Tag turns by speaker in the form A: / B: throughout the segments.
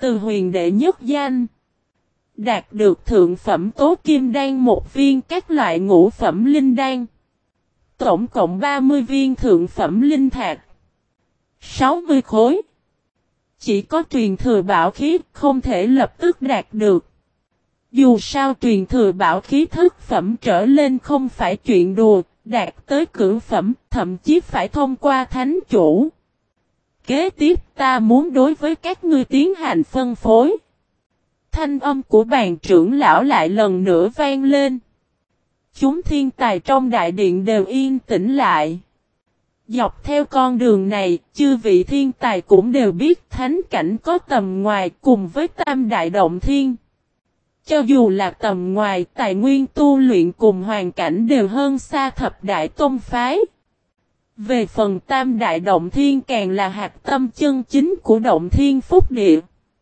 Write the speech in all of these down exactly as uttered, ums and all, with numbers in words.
A: Từ huyền đệ nhất danh. Đạt được thượng phẩm tố kim đan một viên các loại ngũ phẩm linh đan. Tổng cộng ba mươi viên thượng phẩm linh thạch. sáu mươi khối. Chỉ có truyền thừa bảo khí không thể lập tức đạt được. Dù sao truyền thừa bảo khí thức phẩm trở lên không phải chuyện đùa, đạt tới cửu phẩm, thậm chí phải thông qua thánh chủ. Kế tiếp ta muốn đối với các ngươi tiến hành phân phối. Thanh âm của bàn trưởng lão lại lần nữa vang lên. Chúng thiên tài trong đại điện đều yên tĩnh lại. Dọc theo con đường này, chư vị thiên tài cũng đều biết thánh cảnh có tầm ngoài cùng với tam đại động thiên. Cho dù là tầm ngoài, tài nguyên tu luyện cùng hoàn cảnh đều hơn xa thập đại tôn phái. Về phần tam đại động thiên càng là hạt tâm chân chính của động thiên phúc địa.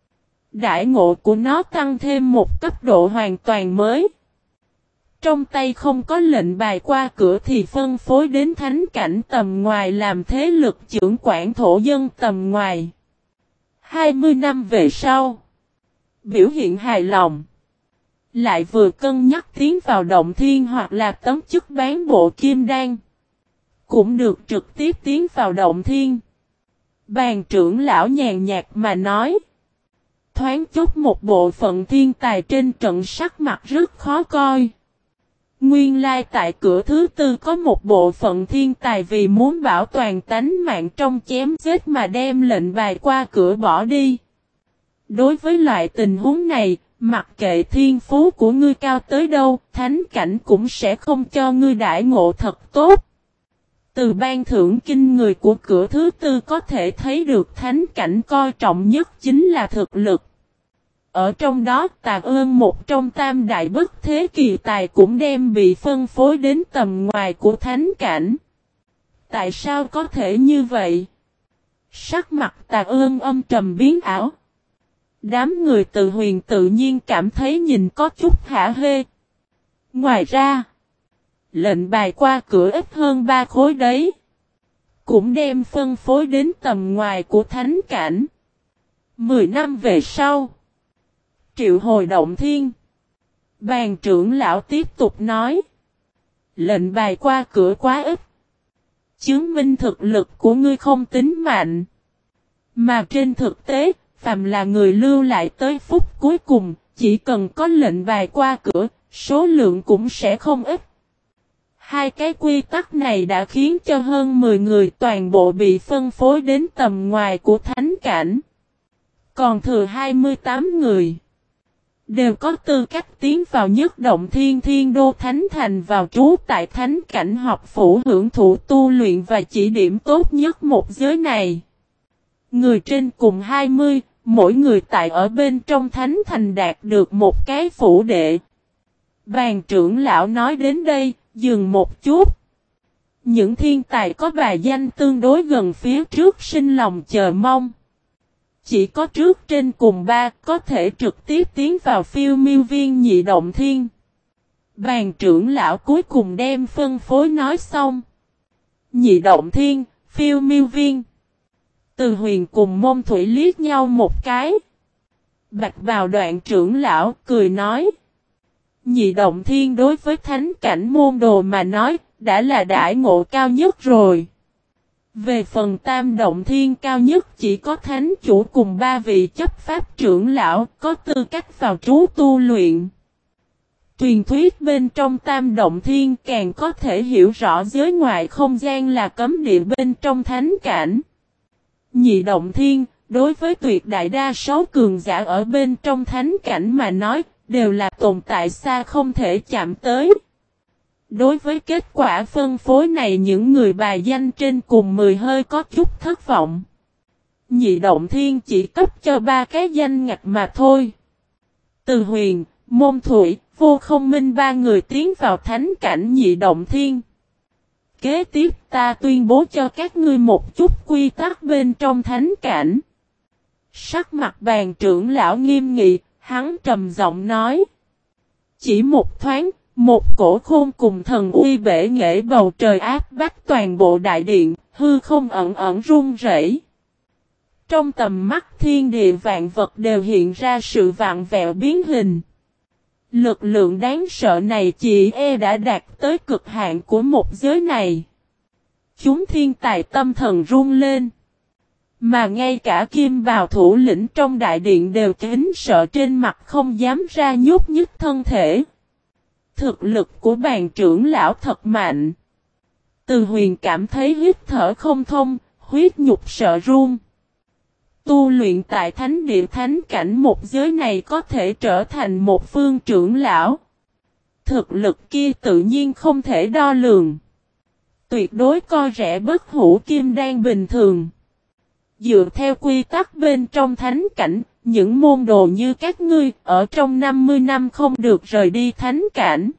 A: Đại ngộ của nó tăng thêm một cấp độ hoàn toàn mới. Trong tay không có lệnh bài qua cửa thì phân phối đến thánh cảnh tầm ngoài làm thế lực trưởng quản thổ dân tầm ngoài. hai mươi năm về sau, biểu hiện hài lòng. Lại vừa cân nhắc tiến vào động thiên hoặc là tấm chức bán bộ kim đan. Cũng được trực tiếp tiến vào động thiên. Bàn trưởng lão nhàn nhạt mà nói. Thoáng chút một bộ phận thiên tài trên trận sắc mặt rất khó coi. Nguyên lai tại cửa thứ tư có một bộ phận thiên tài vì muốn bảo toàn tánh mạng trong chém giết mà đem lệnh bài qua cửa bỏ đi. Đối với loại tình huống này, mặc kệ thiên phú của ngươi cao tới đâu, thánh cảnh cũng sẽ không cho ngươi đãi ngộ thật tốt. Từ ban thưởng kinh người của cửa thứ tư có thể thấy được thánh cảnh coi trọng nhất chính là thực lực. Ở trong đó Tà Ơn một trong tam đại bất thế kỳ tài cũng đem bị phân phối đến tầm ngoài của thánh cảnh. Tại sao có thể như vậy? Sắc mặt Tà Ơn âm trầm biến ảo. Đám người Từ Huyền tự nhiên cảm thấy nhìn có chút hả hê. Ngoài ra, lệnh bài qua cửa ít hơn ba khối đấy. Cũng đem phân phối đến tầm ngoài của thánh cảnh. Mười năm về sau, triệu hồi động thiên. Bàn trưởng lão tiếp tục nói. Lệnh bài qua cửa quá ít. Chứng minh thực lực của ngươi không tính mạnh. Mà trên thực tế, phàm là người lưu lại tới phút cuối cùng, chỉ cần có lệnh bài qua cửa, số lượng cũng sẽ không ít. Hai cái quy tắc này đã khiến cho hơn mười người toàn bộ bị phân phối đến tầm ngoài của thánh cảnh. Còn thừa hai mươi tám người đều có tư cách tiến vào nhất động thiên thiên đô thánh thành vào trú tại thánh cảnh học phủ hưởng thụ tu luyện và chỉ điểm tốt nhất một giới này. Người trên cùng hai mươi, mỗi người tại ở bên trong thánh thành đạt được một cái phủ đệ. Bàn trưởng lão nói đến đây, dừng một chút. Những thiên tài có bài danh tương đối gần phía trước sinh lòng chờ mong. Chỉ có trước trên cùng ba có thể trực tiếp tiến vào phiêu miêu viên nhị động thiên. Bàn trưởng lão cuối cùng đem phân phối nói xong. Nhị động thiên, phiêu miêu viên. Từ Huyền cùng Môn Thủy liếc nhau một cái. Bạch bào đoạn trưởng lão cười nói. Nhị động thiên đối với thánh cảnh môn đồ mà nói, đã là đãi ngộ cao nhất rồi. Về phần tam động thiên cao nhất chỉ có thánh chủ cùng ba vị chấp pháp trưởng lão có tư cách vào trú tu luyện. Truyền thuyết bên trong tam động thiên càng có thể hiểu rõ giới ngoại không gian là cấm địa bên trong thánh cảnh. Nhị động thiên, đối với tuyệt đại đa số cường giả ở bên trong thánh cảnh mà nói, đều là tồn tại xa không thể chạm tới. Đối với kết quả phân phối này những người bài danh trên cùng mười hơi có chút thất vọng. Nhị động thiên chỉ cấp cho ba cái danh ngạch mà thôi. Từ Huyền, Môn Thủy, Vô Không Minh ba người tiến vào thánh cảnh nhị động thiên. Kế tiếp ta tuyên bố cho các ngươi một chút quy tắc bên trong thánh cảnh. Sắc mặt bàn trưởng lão nghiêm nghị, hắn trầm giọng nói. Chỉ một thoáng, một cổ khôn cùng thần uy bể nghệ bầu trời áp bách toàn bộ đại điện, hư không ẩn ẩn run rẩy. Trong tầm mắt thiên địa vạn vật đều hiện ra sự vặn vẹo biến hình. Lực lượng đáng sợ này chỉ e đã đạt tới cực hạn của một giới này. Chúng thiên tài tâm thần run lên. Mà ngay cả kim bào thủ lĩnh trong đại điện đều kính sợ trên mặt không dám ra nhúc nhích thân thể. Thực lực của bàn trưởng lão thật mạnh. Từ Huyền cảm thấy hít thở không thông, huyết nhục sợ run. Tu luyện tại thánh địa thánh cảnh một giới này có thể trở thành một phương trưởng lão. Thực lực kia tự nhiên không thể đo lường. Tuyệt đối coi rẻ bất hủ kim đan bình thường. Dựa theo quy tắc bên trong thánh cảnh, những môn đồ như các ngươi ở trong năm mươi năm không được rời đi thánh cảnh.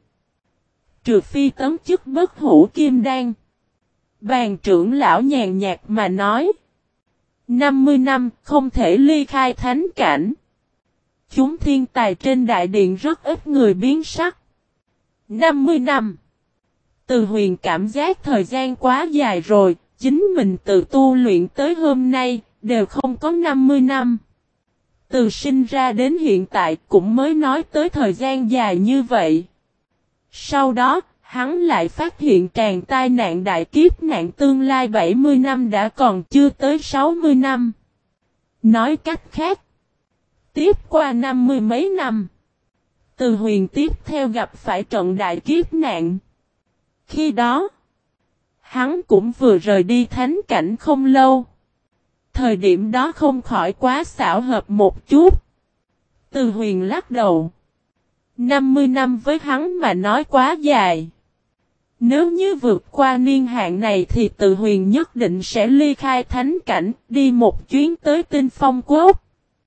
A: Trừ phi tấn chức bất hủ kim đan. Bàn trưởng lão nhàn nhạt mà nói. năm mươi năm không thể ly khai thánh cảnh. Chúng thiên tài trên đại điện rất ít người biến sắc. năm mươi năm. Từ Huyền cảm giác thời gian quá dài rồi, chính mình tự tu luyện tới hôm nay, đều không có năm mươi năm. Từ sinh ra đến hiện tại cũng mới nói tới thời gian dài như vậy. Sau đó, hắn lại phát hiện tràn tai nạn đại kiếp nạn tương lai bảy mươi năm đã còn chưa tới sáu mươi năm. Nói cách khác, tiếp qua năm mươi mấy năm, Từ Huyền tiếp theo gặp phải trận đại kiếp nạn. Khi đó, hắn cũng vừa rời đi thánh cảnh không lâu. Thời điểm đó không khỏi quá xảo hợp một chút. Từ Huyền lắc đầu. năm mươi năm với hắn mà nói quá dài. Nếu như vượt qua niên hạn này thì Từ Huyền nhất định sẽ ly khai thánh cảnh, đi một chuyến tới Tinh Phong Quốc.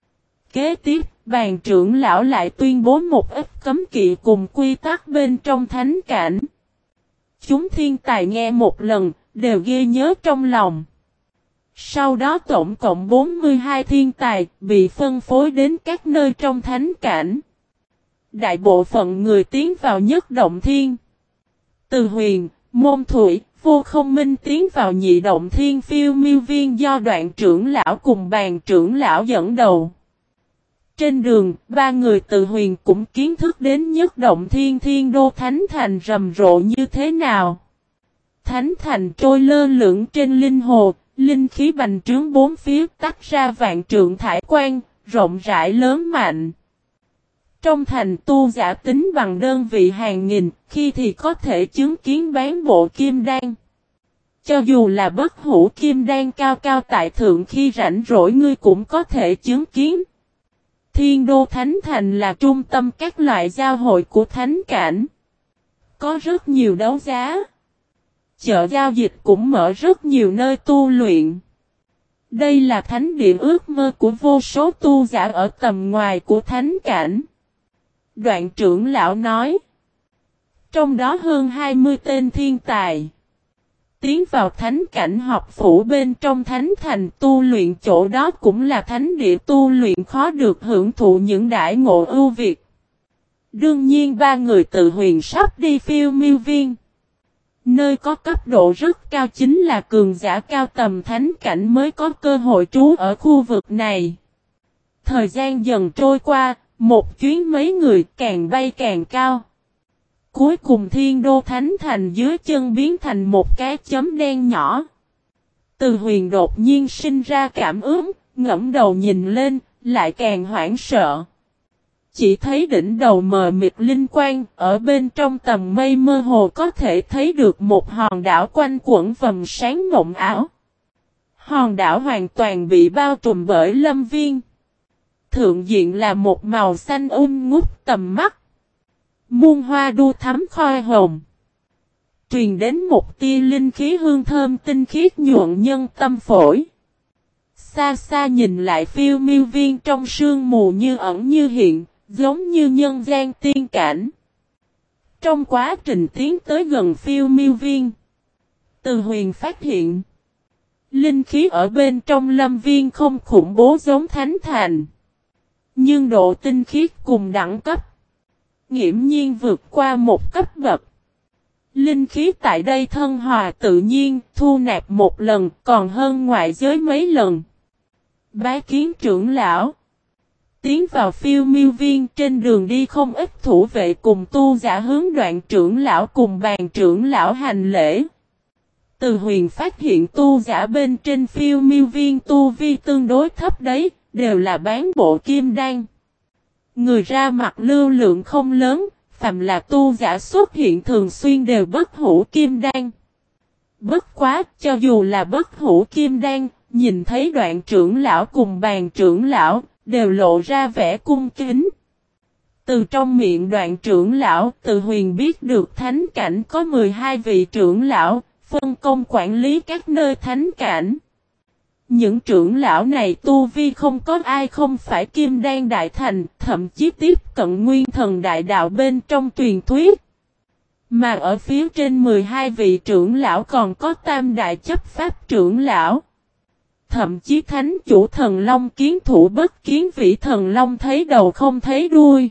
A: Kế tiếp, bàn trưởng lão lại tuyên bố một ít cấm kỵ cùng quy tắc bên trong thánh cảnh. Chúng thiên tài nghe một lần, đều ghi nhớ trong lòng. Sau đó tổng cộng bốn mươi hai thiên tài bị phân phối đến các nơi trong thánh cảnh. Đại bộ phận người tiến vào nhất động thiên. Từ Huyền, Môn Thủy, Vô Không Minh tiến vào nhị động thiên phiêu miêu viên do Đoạn trưởng lão cùng bàn trưởng lão dẫn đầu. Trên đường, ba người Từ Huyền cũng kiến thức đến nhất động thiên thiên đô thánh thành rầm rộ như thế nào. Thánh thành trôi lơ lửng trên linh hồ, linh khí bành trướng bốn phía tách ra vạn trượng thải quang, rộng rãi lớn mạnh. Trong thành tu giả tính bằng đơn vị hàng nghìn, khi thì có thể chứng kiến bán bộ kim đan. Cho dù là bất hủ kim đan cao cao tại thượng khi rảnh rỗi ngươi cũng có thể chứng kiến. Thiên đô thánh thành là trung tâm các loại giao hội của thánh cảnh. Có rất nhiều đấu giá. Chợ giao dịch cũng mở rất nhiều nơi tu luyện. Đây là thánh địa ước mơ của vô số tu giả ở tầm ngoài của thánh cảnh. Đoạn trưởng lão nói. Trong đó hơn hai mươi tên thiên tài. Tiến vào thánh cảnh học phủ bên trong thánh thành tu luyện, chỗ đó cũng là thánh địa tu luyện khó được hưởng thụ những đãi ngộ ưu việt. Đương nhiên ba người Từ Huyền sắp đi phiêu miêu viên. Nơi có cấp độ rất cao chính là cường giả cao tầm thánh cảnh mới có cơ hội trú ở khu vực này. Thời gian dần trôi qua, một chuyến mấy người càng bay càng cao. Cuối cùng thiên đô thánh thành dưới chân biến thành một cái chấm đen nhỏ. Từ Huyền đột nhiên sinh ra cảm ứng, ngẫm đầu nhìn lên, lại càng hoảng sợ. Chỉ thấy đỉnh đầu mờ mịt linh quang, ở bên trong tầm mây mơ hồ có thể thấy được một hòn đảo quanh quẩn vầng sáng mộng ảo. Hòn đảo hoàn toàn bị bao trùm bởi lâm viên. Thượng diện là một màu xanh um ngút tầm mắt. Muôn hoa đua thắm khoi hồng. Truyền đến một tia linh khí hương thơm tinh khiết nhuận nhân tâm phổi. Xa xa nhìn lại phiêu miêu viên trong sương mù như ẩn như hiện, giống như nhân gian tiên cảnh. Trong quá trình tiến tới gần phiêu miêu viên, Từ Huyền phát hiện linh khí ở bên trong lâm viên không khủng bố giống thánh thành. Nhưng độ tinh khiết cùng đẳng cấp nghiễm nhiên vượt qua một cấp bậc. Linh khí tại đây thân hòa tự nhiên, thu nạp một lần còn hơn ngoại giới mấy lần. Bái kiến trưởng lão. Tiến vào phiêu miêu viên trên đường đi không ít thủ vệ cùng tu giả hướng Đoạn trưởng lão cùng Bàn trưởng lão hành lễ. Từ Huyền phát hiện tu giả bên trên phiêu miêu viên tu vi tương đối thấp đấy, đều là bán bộ kim đan. Người ra mặt lưu lượng không lớn, phàm là tu giả xuất hiện thường xuyên đều bất hủ kim đan. Bất quá, cho dù là bất hủ kim đan, nhìn thấy Đoạn trưởng lão cùng Bàn trưởng lão, đều lộ ra vẻ cung kính. Từ trong miệng Đoạn trưởng lão, Từ Huyền biết được thánh cảnh có mười hai vị trưởng lão, phân công quản lý các nơi thánh cảnh. Những trưởng lão này tu vi không có ai không phải kim đan đại thành, thậm chí tiếp cận nguyên thần đại đạo bên trong truyền thuyết. Mà ở phía trên mười hai vị trưởng lão còn có tam đại chấp pháp trưởng lão. Thậm chí thánh chủ thần long kiến thủ bất kiến vị thần long thấy đầu không thấy đuôi.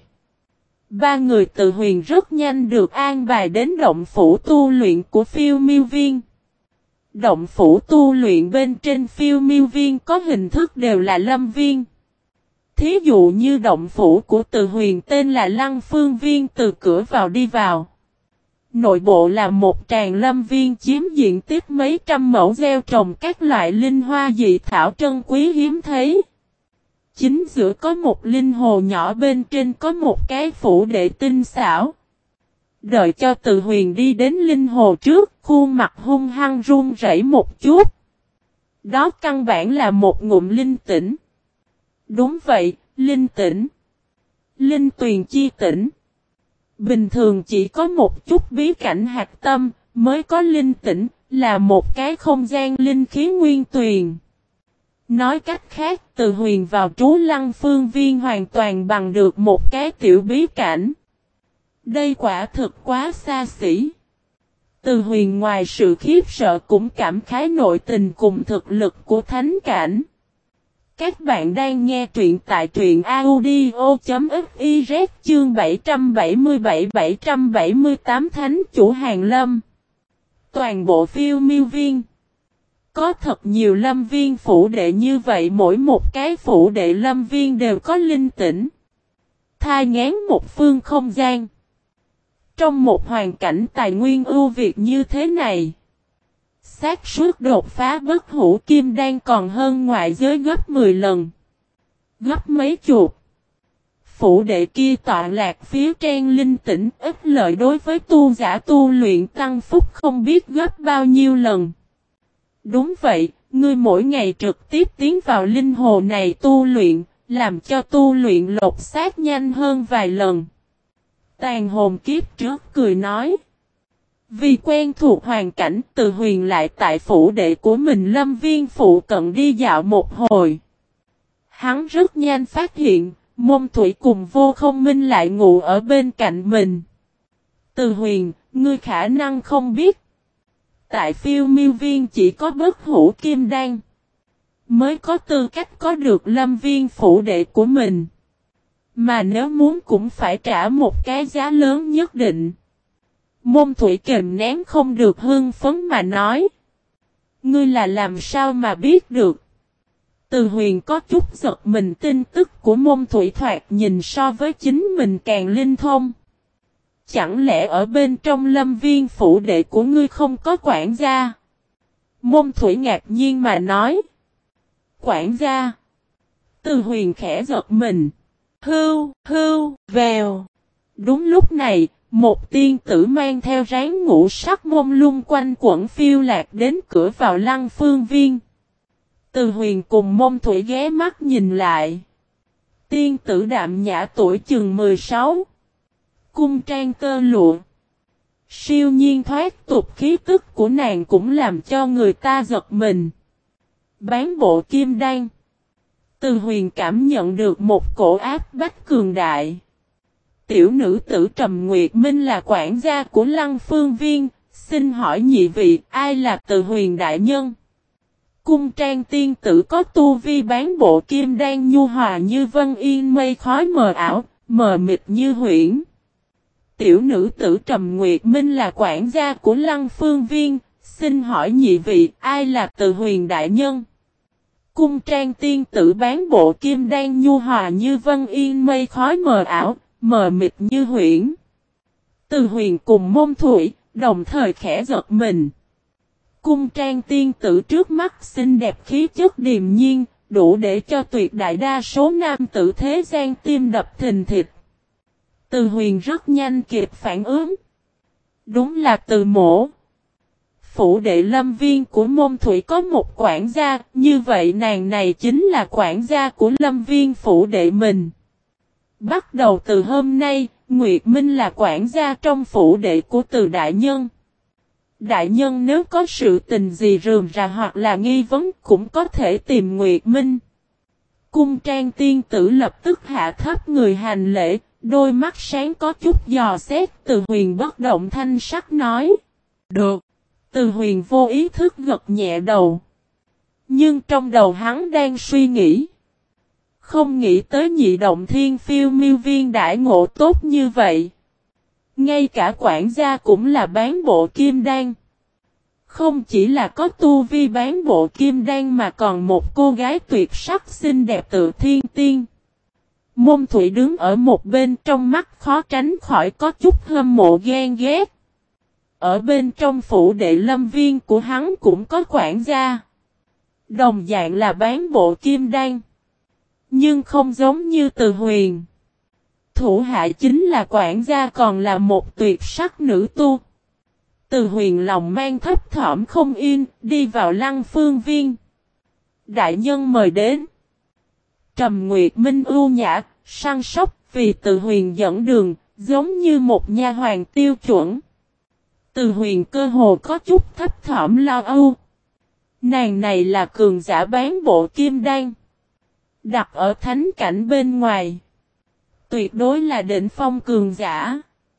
A: Ba người Từ Huyền rất nhanh được an bài đến động phủ tu luyện của phiêu miêu viên. Động phủ tu luyện bên trên phiêu miêu viên có hình thức đều là lâm viên. Thí dụ như động phủ của Từ Huyền tên là Lăng Phương Viên, từ cửa vào đi vào. Nội bộ là một tràng lâm viên chiếm diện tích mấy trăm mẫu gieo trồng các loại linh hoa dị thảo trân quý hiếm thấy. Chính giữa có một linh hồ nhỏ, bên trên có một cái phủ đệ tinh xảo. Đợi cho Từ Huyền đi đến linh hồ trước, khuôn mặt hung hăng run rẩy một chút. Đó căn bản là một ngụm linh tĩnh. Đúng vậy, linh tĩnh. Linh tuyền chi tĩnh. Bình thường chỉ có một chút bí cảnh hạt tâm, mới có linh tĩnh, là một cái không gian linh khí nguyên tuyền. Nói cách khác, Từ Huyền vào trú Lăng Phương Viên hoàn toàn bằng được một cái tiểu bí cảnh. Đây quả thực quá xa xỉ. Từ Huyền ngoài sự khiếp sợ cũng cảm khái nội tình cùng thực lực của thánh cảnh. Các bạn đang nghe truyện tại truyện audio.fiz chương bảy trăm bảy mươi bảy bảy trăm bảy mươi tám Thánh chủ Hàng Lâm. Toàn bộ phiêu miêu viên. Có thật nhiều lâm viên phủ đệ như vậy, mỗi một cái phủ đệ lâm viên đều có linh tĩnh. Thai ngán một phương không gian. Trong một hoàn cảnh tài nguyên ưu việt như thế này, xác suất đột phá bất hủ kim đan còn hơn ngoại giới gấp mười lần. Gấp mấy chục. Phủ đệ kia tọa lạc phía trên linh tĩnh, ít lợi đối với tu giả tu luyện tăng phúc không biết gấp bao nhiêu lần. Đúng vậy, ngươi mỗi ngày trực tiếp tiến vào linh hồ này tu luyện, làm cho tu luyện lột xác nhanh hơn vài lần. Tàn hồn kiếp trước cười nói. Vì quen thuộc hoàn cảnh, Từ Huyền lại tại phủ đệ của mình lâm viên phụ cận đi dạo một hồi. Hắn rất nhanh phát hiện, Môn Thủy cùng Vô Không Minh lại ngủ ở bên cạnh mình. Từ Huyền, ngươi khả năng không biết. Tại phiêu miêu viên chỉ có bất hủ kim đan mới có tư cách có được lâm viên phủ đệ của mình. Mà nếu muốn cũng phải trả một cái giá lớn nhất định. Môn Thủy kềm nén không được hưng phấn mà nói. Ngươi là làm sao mà biết được? Từ Huyền có chút giật mình, tin tức của Môn Thủy thoạt nhìn so với chính mình càng linh thông. Chẳng lẽ ở bên trong lâm viên phủ đệ của ngươi không có quản gia? Môn Thủy ngạc nhiên mà nói. Quản gia? Từ Huyền khẽ giật mình. Hưu, hưu, vèo. Đúng lúc này, một tiên tử mang theo ráng ngũ sắc mông lung quanh quẩn phiêu lạc đến cửa vào Lăng Phương Viên. Từ Huyền cùng Môn Thủy ghé mắt nhìn lại. Tiên tử đạm nhã tuổi chừng mười sáu. Cung trang tơ lụa. Siêu nhiên thoát tục khí tức của nàng cũng làm cho người ta giật mình. Bán bộ kim đan. Từ Huyền cảm nhận được một cổ áp bách cường đại. Tiểu nữ tử Trầm Nguyệt Minh là quản gia của Lăng Phương Viên, xin hỏi nhị vị ai là Từ Huyền đại nhân? Cung trang tiên tử có tu vi bán bộ kim đan nhu hòa như vân yên mây khói mờ ảo, mờ mịt như huyễn. Tiểu nữ tử Trầm Nguyệt Minh là quản gia của Lăng Phương Viên, xin hỏi nhị vị ai là Từ Huyền đại nhân? Cung trang tiên tử bán bộ kim đan nhu hòa như vân yên mây khói mờ ảo, mờ mịt như huyễn. Từ Huyền cùng Môn Thủy, đồng thời khẽ giật mình. Cung trang tiên tử trước mắt xinh đẹp khí chất điềm nhiên, đủ để cho tuyệt đại đa số nam tử thế gian tim đập thình thịch. Từ Huyền rất nhanh kịp phản ứng. Đúng là Từ mỗ. Phủ đệ lâm viên của Môn Thủy có một quản gia, như vậy nàng này chính là quản gia của lâm viên phủ đệ mình. Bắt đầu từ hôm nay, Nguyệt Minh là quản gia trong phủ đệ của Từ đại nhân. Đại nhân nếu có sự tình gì rườm rà hoặc là nghi vấn cũng có thể tìm Nguyệt Minh. Cung trang tiên tử lập tức hạ thấp người hành lễ, đôi mắt sáng có chút dò xét. Từ Huyền bất động thanh sắc nói. Được. Từ Huyền vô ý thức gật nhẹ đầu. Nhưng trong đầu hắn đang suy nghĩ. Không nghĩ tới nhị động thiên phiêu miêu viên đãi ngộ tốt như vậy. Ngay cả quản gia cũng là bán bộ kim đan. Không chỉ là có tu vi bán bộ kim đan mà còn một cô gái tuyệt sắc xinh đẹp tự thiên tiên. Môn Thủy đứng ở một bên, trong mắt khó tránh khỏi có chút hâm mộ ghen ghét. Ở bên trong phủ đệ lâm viên của hắn cũng có quản gia. Đồng dạng là bán bộ kim đan. Nhưng không giống như Từ Huyền. Thủ hạ chính là quản gia còn là một tuyệt sắc nữ tu. Từ Huyền lòng mang thấp thỏm không yên, đi vào Lăng Phương Viên. Đại nhân mời đến. Trầm Nguyệt Minh ưu nhã, săn sóc vì Từ Huyền dẫn đường, giống như một nha hoàn tiêu chuẩn. Từ Huyền cơ hồ có chút thấp thỏm lo âu. Nàng này là cường giả bán bộ kim đan. Đặt ở thánh cảnh bên ngoài. Tuyệt đối là đỉnh phong cường giả.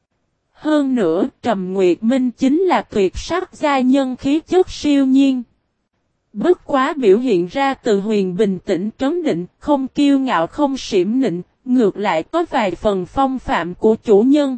A: Hơn nữa, Trầm Nguyệt Minh chính là tuyệt sắc gia nhân khí chất siêu nhiên. Bất quá biểu hiện ra Từ Huyền bình tĩnh trấn định, không kiêu ngạo không xỉm nịnh, ngược lại có vài phần phong phạm của chủ nhân.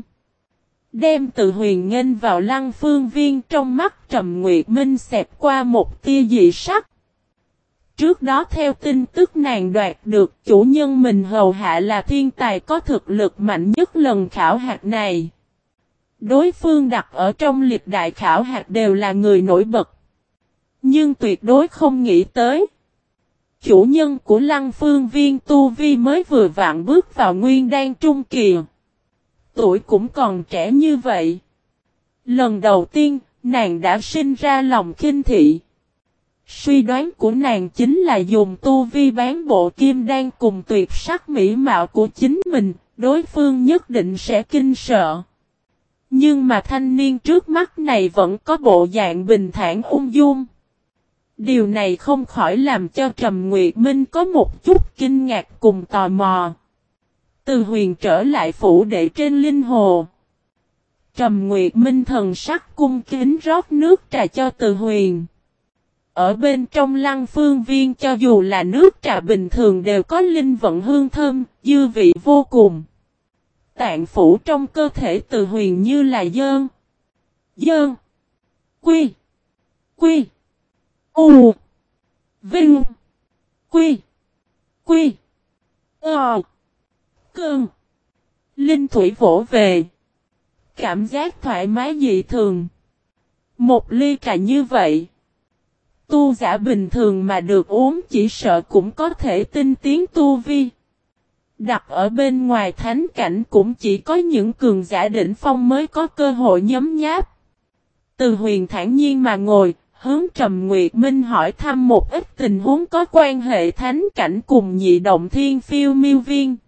A: Đem Từ Huyền nghênh vào Lăng Phương Viên, trong mắt Trầm Nguyệt Minh xẹt qua một tia dị sắc. Trước đó theo tin tức nàng đoạt được chủ nhân mình hầu hạ là thiên tài có thực lực mạnh nhất lần khảo hạt này. Đối phương đặt ở trong lịch đại khảo hạt đều là người nổi bật. Nhưng tuyệt đối không nghĩ tới. Chủ nhân của Lăng Phương Viên tu vi mới vừa vặn bước vào nguyên đan trung kỳ. Tuổi cũng còn trẻ như vậy. Lần đầu tiên, nàng đã sinh ra lòng khinh thị. Suy đoán của nàng chính là dùng tu vi bán bộ kim đan cùng tuyệt sắc mỹ mạo của chính mình, đối phương nhất định sẽ kinh sợ. Nhưng mà thanh niên trước mắt này vẫn có bộ dạng bình thản ung dung. Điều này không khỏi làm cho Trầm Nguyệt Minh có một chút kinh ngạc cùng tò mò. Từ Huyền trở lại phủ đệ trên linh hồ. Trầm Nguyệt Minh thần sắc cung kính rót nước trà cho Từ Huyền. Ở bên trong Lăng Phương Viên cho dù là nước trà bình thường đều có linh vận hương thơm, dư vị vô cùng. Tạng phủ trong cơ thể Từ Huyền như là dơn. Dơn. Quy. Quy. U. Vinh. Quy. Quy. Ờ. Cơn. Linh thủy vỗ về. Cảm giác thoải mái dị thường. Một ly trà như vậy. Tu giả bình thường mà được uống chỉ sợ cũng có thể tinh tiến tu vi. Đặt ở bên ngoài thánh cảnh cũng chỉ có những cường giả đỉnh phong mới có cơ hội nhấm nháp. Từ Huyền thản nhiên mà ngồi, hướng Trầm Nguyệt Minh hỏi thăm một ít tình huống có quan hệ thánh cảnh cùng nhị động thiên phiêu miêu viên.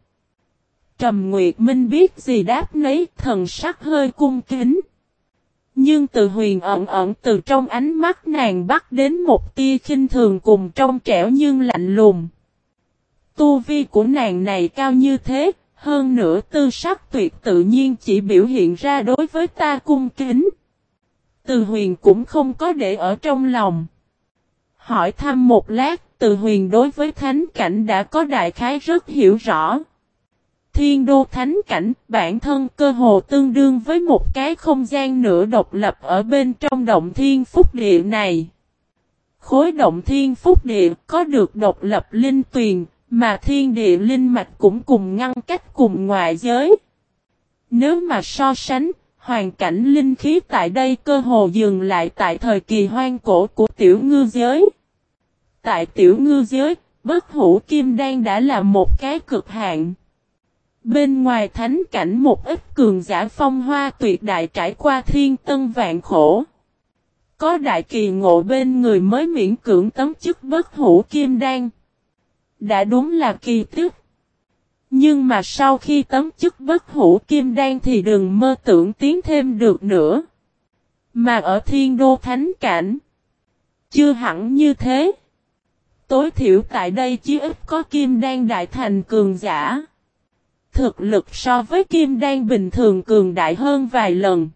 A: Trầm Nguyệt Minh biết gì đáp nấy, thần sắc hơi cung kính. Nhưng Từ Huyền ẩn ẩn từ trong ánh mắt nàng bắt đến một tia khinh thường cùng trong trẻo nhưng lạnh lùng. Tu vi của nàng này cao như thế, hơn nữa tư sắc tuyệt tự nhiên chỉ biểu hiện ra đối với ta cung kính. Từ Huyền cũng không có để ở trong lòng. Hỏi thăm một lát, Từ Huyền đối với thánh cảnh đã có đại khái rất hiểu rõ. Thiên đô thánh cảnh, bản thân cơ hồ tương đương với một cái không gian nửa độc lập ở bên trong động thiên phúc địa này. Khối động thiên phúc địa có được độc lập linh tuyền, mà thiên địa linh mạch cũng cùng ngăn cách cùng ngoại giới. Nếu mà so sánh, hoàn cảnh linh khí tại đây cơ hồ dừng lại tại thời kỳ hoang cổ của tiểu ngư giới. Tại tiểu ngư giới, bất hủ kim đan đã là một cái cực hạn. Bên ngoài thánh cảnh một ít cường giả phong hoa tuyệt đại trải qua thiên tân vạn khổ. Có đại kỳ ngộ bên người mới miễn cưỡng tấm chức bất hủ kim đan. Đã đúng là kỳ tích. Nhưng mà sau khi tấm chức bất hủ kim đan thì đừng mơ tưởng tiến thêm được nữa. Mà ở thiên đô thánh cảnh, chưa hẳn như thế. Tối thiểu tại đây chỉ ít có kim đan đại thành cường giả. Thực lực so với kim đan bình thường cường đại hơn vài lần.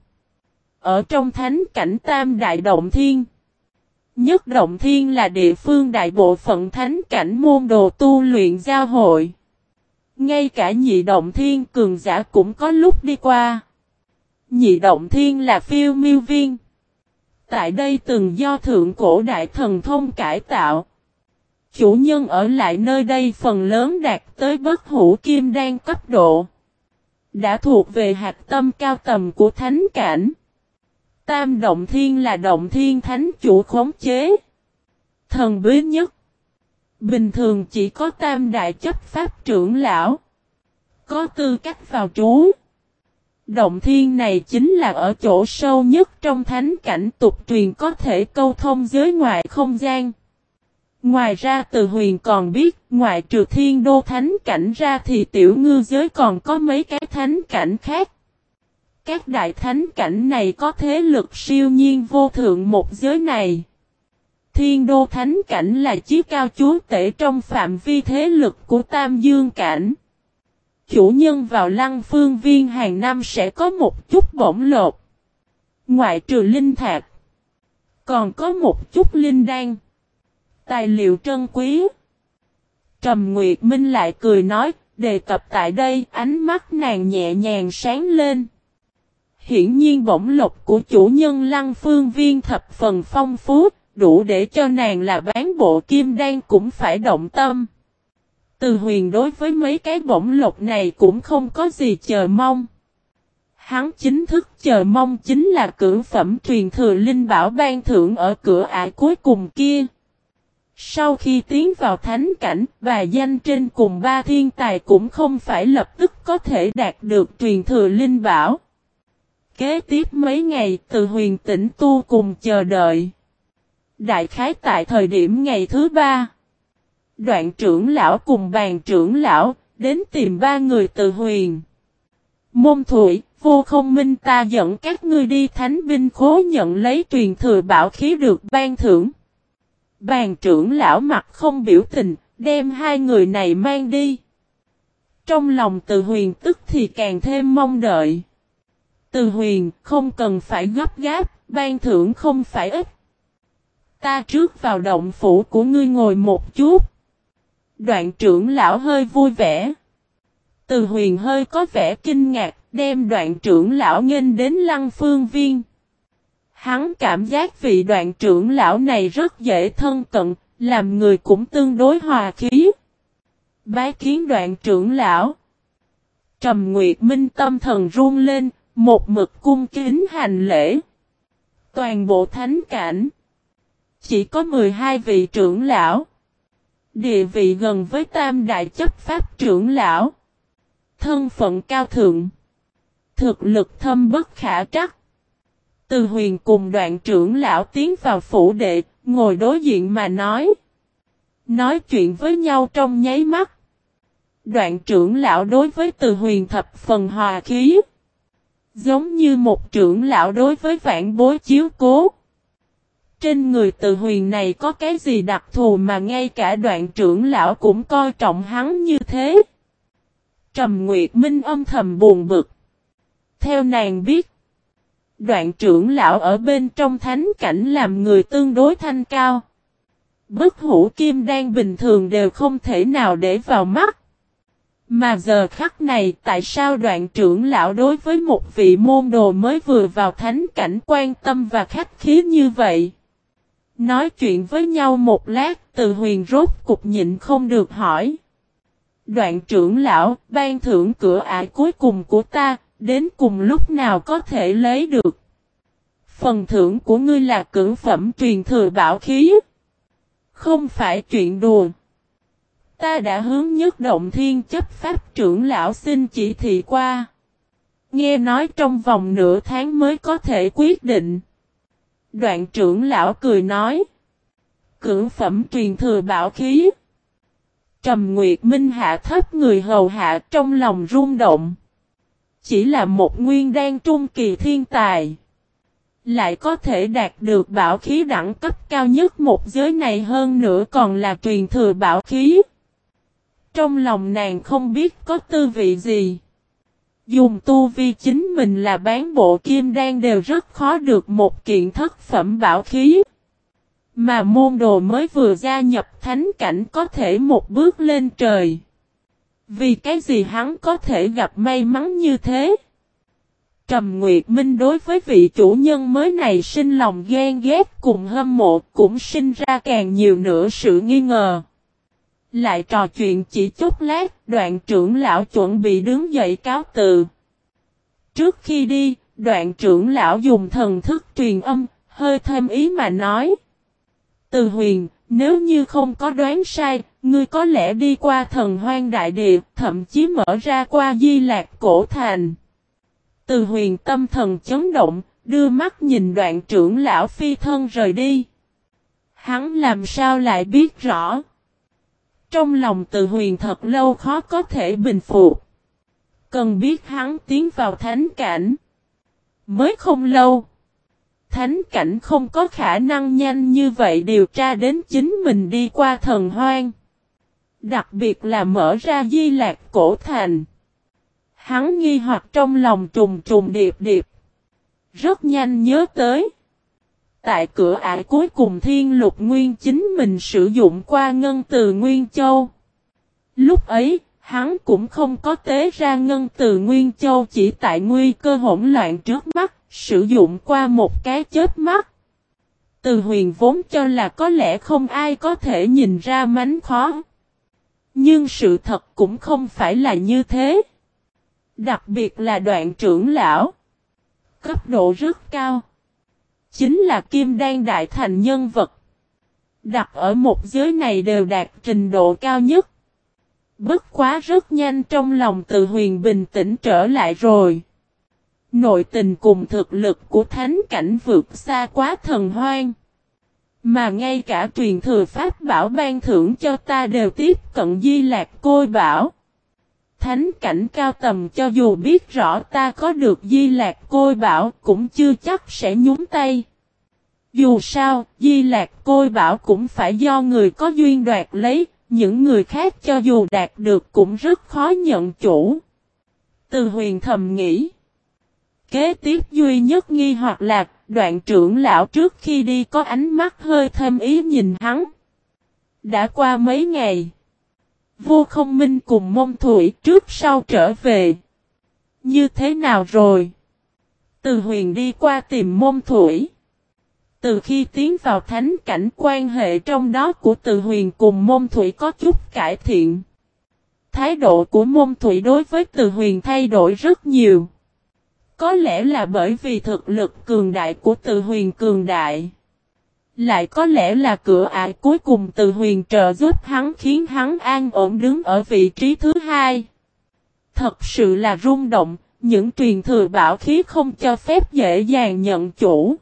A: Ở trong thánh cảnh tam đại động thiên, nhất động thiên là địa phương đại bộ phận thánh cảnh môn đồ tu luyện giao hội. Ngay cả nhị động thiên cường giả cũng có lúc đi qua. Nhị động thiên là phiêu miêu viên. Tại đây từng do thượng cổ đại thần thông cải tạo. Chủ nhân ở lại nơi đây phần lớn đạt tới bất hủ kim đan cấp độ. Đã thuộc về hạt tâm cao tầm của thánh cảnh. Tam động thiên là động thiên thánh chủ khống chế. Thần bí nhất. Bình thường chỉ có tam đại chấp pháp trưởng lão có tư cách vào trú. Động thiên này chính là ở chỗ sâu nhất trong thánh cảnh tục truyền có thể câu thông giới ngoại không gian. Ngoài ra Từ Huyền còn biết, ngoại trừ thiên đô thánh cảnh ra thì tiểu ngư giới còn có mấy cái thánh cảnh khác. Các đại thánh cảnh này có thế lực siêu nhiên vô thượng một giới này. Thiên đô thánh cảnh là chí cao chúa tể trong phạm vi thế lực của Tam Dương cảnh. Chủ nhân vào Lăng Phương Viên hàng năm sẽ có một chút bổng lộc. Ngoại trừ linh thạch, còn có một chút linh đan, tài liệu trân quý. Trầm Nguyệt Minh lại cười nói, đề cập tại đây, ánh mắt nàng nhẹ nhàng sáng lên. Hiển nhiên bổng lộc của chủ nhân Lăng Phương Viên thập phần phong phú, đủ để cho nàng là bán bộ kim đan cũng phải động tâm. Từ Huyền đối với mấy cái bổng lộc này cũng không có gì chờ mong. Hắn chính thức chờ mong chính là cửu phẩm truyền thừa linh bảo ban thưởng ở cửa ải cuối cùng kia. Sau khi tiến vào thánh cảnh, bài danh trên cùng ba thiên tài cũng không phải lập tức có thể đạt được truyền thừa linh bảo. Kế tiếp mấy ngày, Từ Huyền tĩnh tu cùng chờ đợi. Đại khái tại thời điểm ngày thứ ba, Đoạn trưởng lão cùng Bàn trưởng lão đến tìm ba người Từ Huyền. Môn Thủy, Vô Không Minh, ta dẫn các ngươi đi thánh binh khố nhận lấy truyền thừa bảo khí được ban thưởng. Bàn trưởng lão mặt không biểu tình, đem hai người này mang đi. Trong lòng Từ Huyền tức thì càng thêm mong đợi. Từ Huyền, không cần phải gấp gáp, ban thưởng không phải ít. Ta trước vào động phủ của ngươi ngồi một chút. Đoạn trưởng lão hơi vui vẻ. Từ Huyền hơi có vẻ kinh ngạc, đem đoạn trưởng lão nghênh đến Lăng Phương Viên. Hắn cảm giác vị đoạn trưởng lão này rất dễ thân cận, làm người cũng tương đối hòa khí. Bái kiến đoạn trưởng lão. Trầm Nguyệt Minh tâm thần run lên, một mực cung kính hành lễ. Toàn bộ thánh cảnh chỉ có mười hai vị trưởng lão. Địa vị gần với tam đại chấp pháp trưởng lão. Thân phận cao thượng. Thực lực thâm bất khả trắc. Từ Huyền cùng đoạn trưởng lão tiến vào phủ đệ, ngồi đối diện mà nói. Nói chuyện với nhau trong nháy mắt. Đoạn trưởng lão đối với Từ Huyền thập phần hòa khí. Giống như một trưởng lão đối với vãn bối chiếu cố. Trên người Từ Huyền này có cái gì đặc thù mà ngay cả đoạn trưởng lão cũng coi trọng hắn như thế. Trầm Nguyệt Minh âm thầm buồn bực. Theo nàng biết, đoạn trưởng lão ở bên trong thánh cảnh làm người tương đối thanh cao. Bất hủ kim đan bình thường đều không thể nào để vào mắt. Mà giờ khắc này tại sao đoạn trưởng lão đối với một vị môn đồ mới vừa vào thánh cảnh quan tâm và khách khí như vậy? Nói chuyện với nhau một lát, Từ Huyền rốt cục nhịn không được hỏi. Đoạn trưởng lão, ban thưởng cửa ải cuối cùng của ta, đến cùng lúc nào có thể lấy được? Phần thưởng của ngươi là cửu phẩm truyền thừa bảo khí. Không phải chuyện đùa. Ta đã hướng Nhất Động Thiên chấp pháp trưởng lão xin chỉ thị qua. Nghe nói trong vòng nửa tháng mới có thể quyết định. Đoạn trưởng lão cười nói. Cửu phẩm truyền thừa bảo khí. Trầm Nguyệt Minh hạ thấp người hầu hạ trong lòng rung động. Chỉ là một nguyên đan trung kỳ thiên tài. Lại có thể đạt được bảo khí đẳng cấp cao nhất một giới này, hơn nữa còn là truyền thừa bảo khí. Trong lòng nàng không biết có tư vị gì. Dùng tu vi chính mình là bán bộ kim đan đều rất khó được một kiện thất phẩm bảo khí. Mà môn đồ mới vừa gia nhập thánh cảnh có thể một bước lên trời. Vì cái gì hắn có thể gặp may mắn như thế? Trầm Nguyệt Minh đối với vị chủ nhân mới này sinh lòng ghen ghét cùng hâm mộ, cũng sinh ra càng nhiều nữa sự nghi ngờ. Lại trò chuyện chỉ chút lát, Đoạn trưởng lão chuẩn bị đứng dậy cáo từ. Trước khi đi, Đoạn trưởng lão dùng thần thức truyền âm, hơi thêm ý mà nói. Từ Huyền, nếu như không có đoán sai, ngươi có lẽ đi qua Thần Hoang Đại Địa, thậm chí mở ra qua Di Lạc Cổ Thành. Từ Huyền tâm thần chấn động, đưa mắt nhìn Đoạn trưởng lão phi thân rời đi. Hắn làm sao lại biết rõ? Trong lòng Từ Huyền thật lâu khó có thể bình phục. Cần biết hắn tiến vào thánh cảnh. Mới không lâu. Thánh cảnh không có khả năng nhanh như vậy điều tra đến chính mình đi qua Thần Hoang. Đặc biệt là mở ra Di Lạc Cổ Thành. Hắn nghi hoặc trong lòng trùng trùng điệp điệp. Rất nhanh nhớ tới. Tại cửa ải cuối cùng Thiên Lục Nguyên chính mình sử dụng qua ngân từ Nguyên Châu. Lúc ấy, hắn cũng không có tế ra ngân từ Nguyên Châu, chỉ tại nguy cơ hỗn loạn trước mắt, sử dụng qua một cái chớp mắt. Từ Huyền vốn cho là có lẽ không ai có thể nhìn ra mánh khó. Nhưng sự thật cũng không phải là như thế. Đặc biệt là Đoạn trưởng lão. Cấp độ rất cao. Chính là Kim Đan đại thành nhân vật. Đặt ở một giới này đều đạt trình độ cao nhất. Bất quá rất nhanh trong lòng Từ Huyền bình tĩnh trở lại rồi. Nội tình cùng thực lực của thánh cảnh vượt xa quá Thần Hoang. Mà ngay cả truyền thừa pháp bảo ban thưởng cho ta đều tiếp cận Di Lạc Côi Bảo. Thánh cảnh cao tầm cho dù biết rõ ta có được Di Lạc Côi Bảo cũng chưa chắc sẽ nhúng tay. Dù sao, Di Lạc Côi Bảo cũng phải do người có duyên đoạt lấy, những người khác cho dù đạt được cũng rất khó nhận chủ. Từ Huyền thầm nghĩ. Kế tiếp duy nhất nghi hoặc là, Đoạn trưởng lão trước khi đi có ánh mắt hơi thêm ý nhìn hắn. Đã qua mấy ngày. Vô Không Minh cùng Mông Thủy trước sau trở về. Như thế nào rồi? Từ Huyền đi qua tìm Mông Thủy. Từ khi tiến vào thánh cảnh, quan hệ trong đó của Từ Huyền cùng Mông Thủy có chút cải thiện. Thái độ của Mông Thủy đối với Từ Huyền thay đổi rất nhiều. Có lẽ là bởi vì thực lực cường đại của Từ Huyền cường đại. Lại có lẽ là cửa ải cuối cùng Từ Huyền trợ giúp hắn khiến hắn an ổn đứng ở vị trí thứ hai. Thật sự là rung động, những truyền thừa bảo khí không cho phép dễ dàng nhận chủ.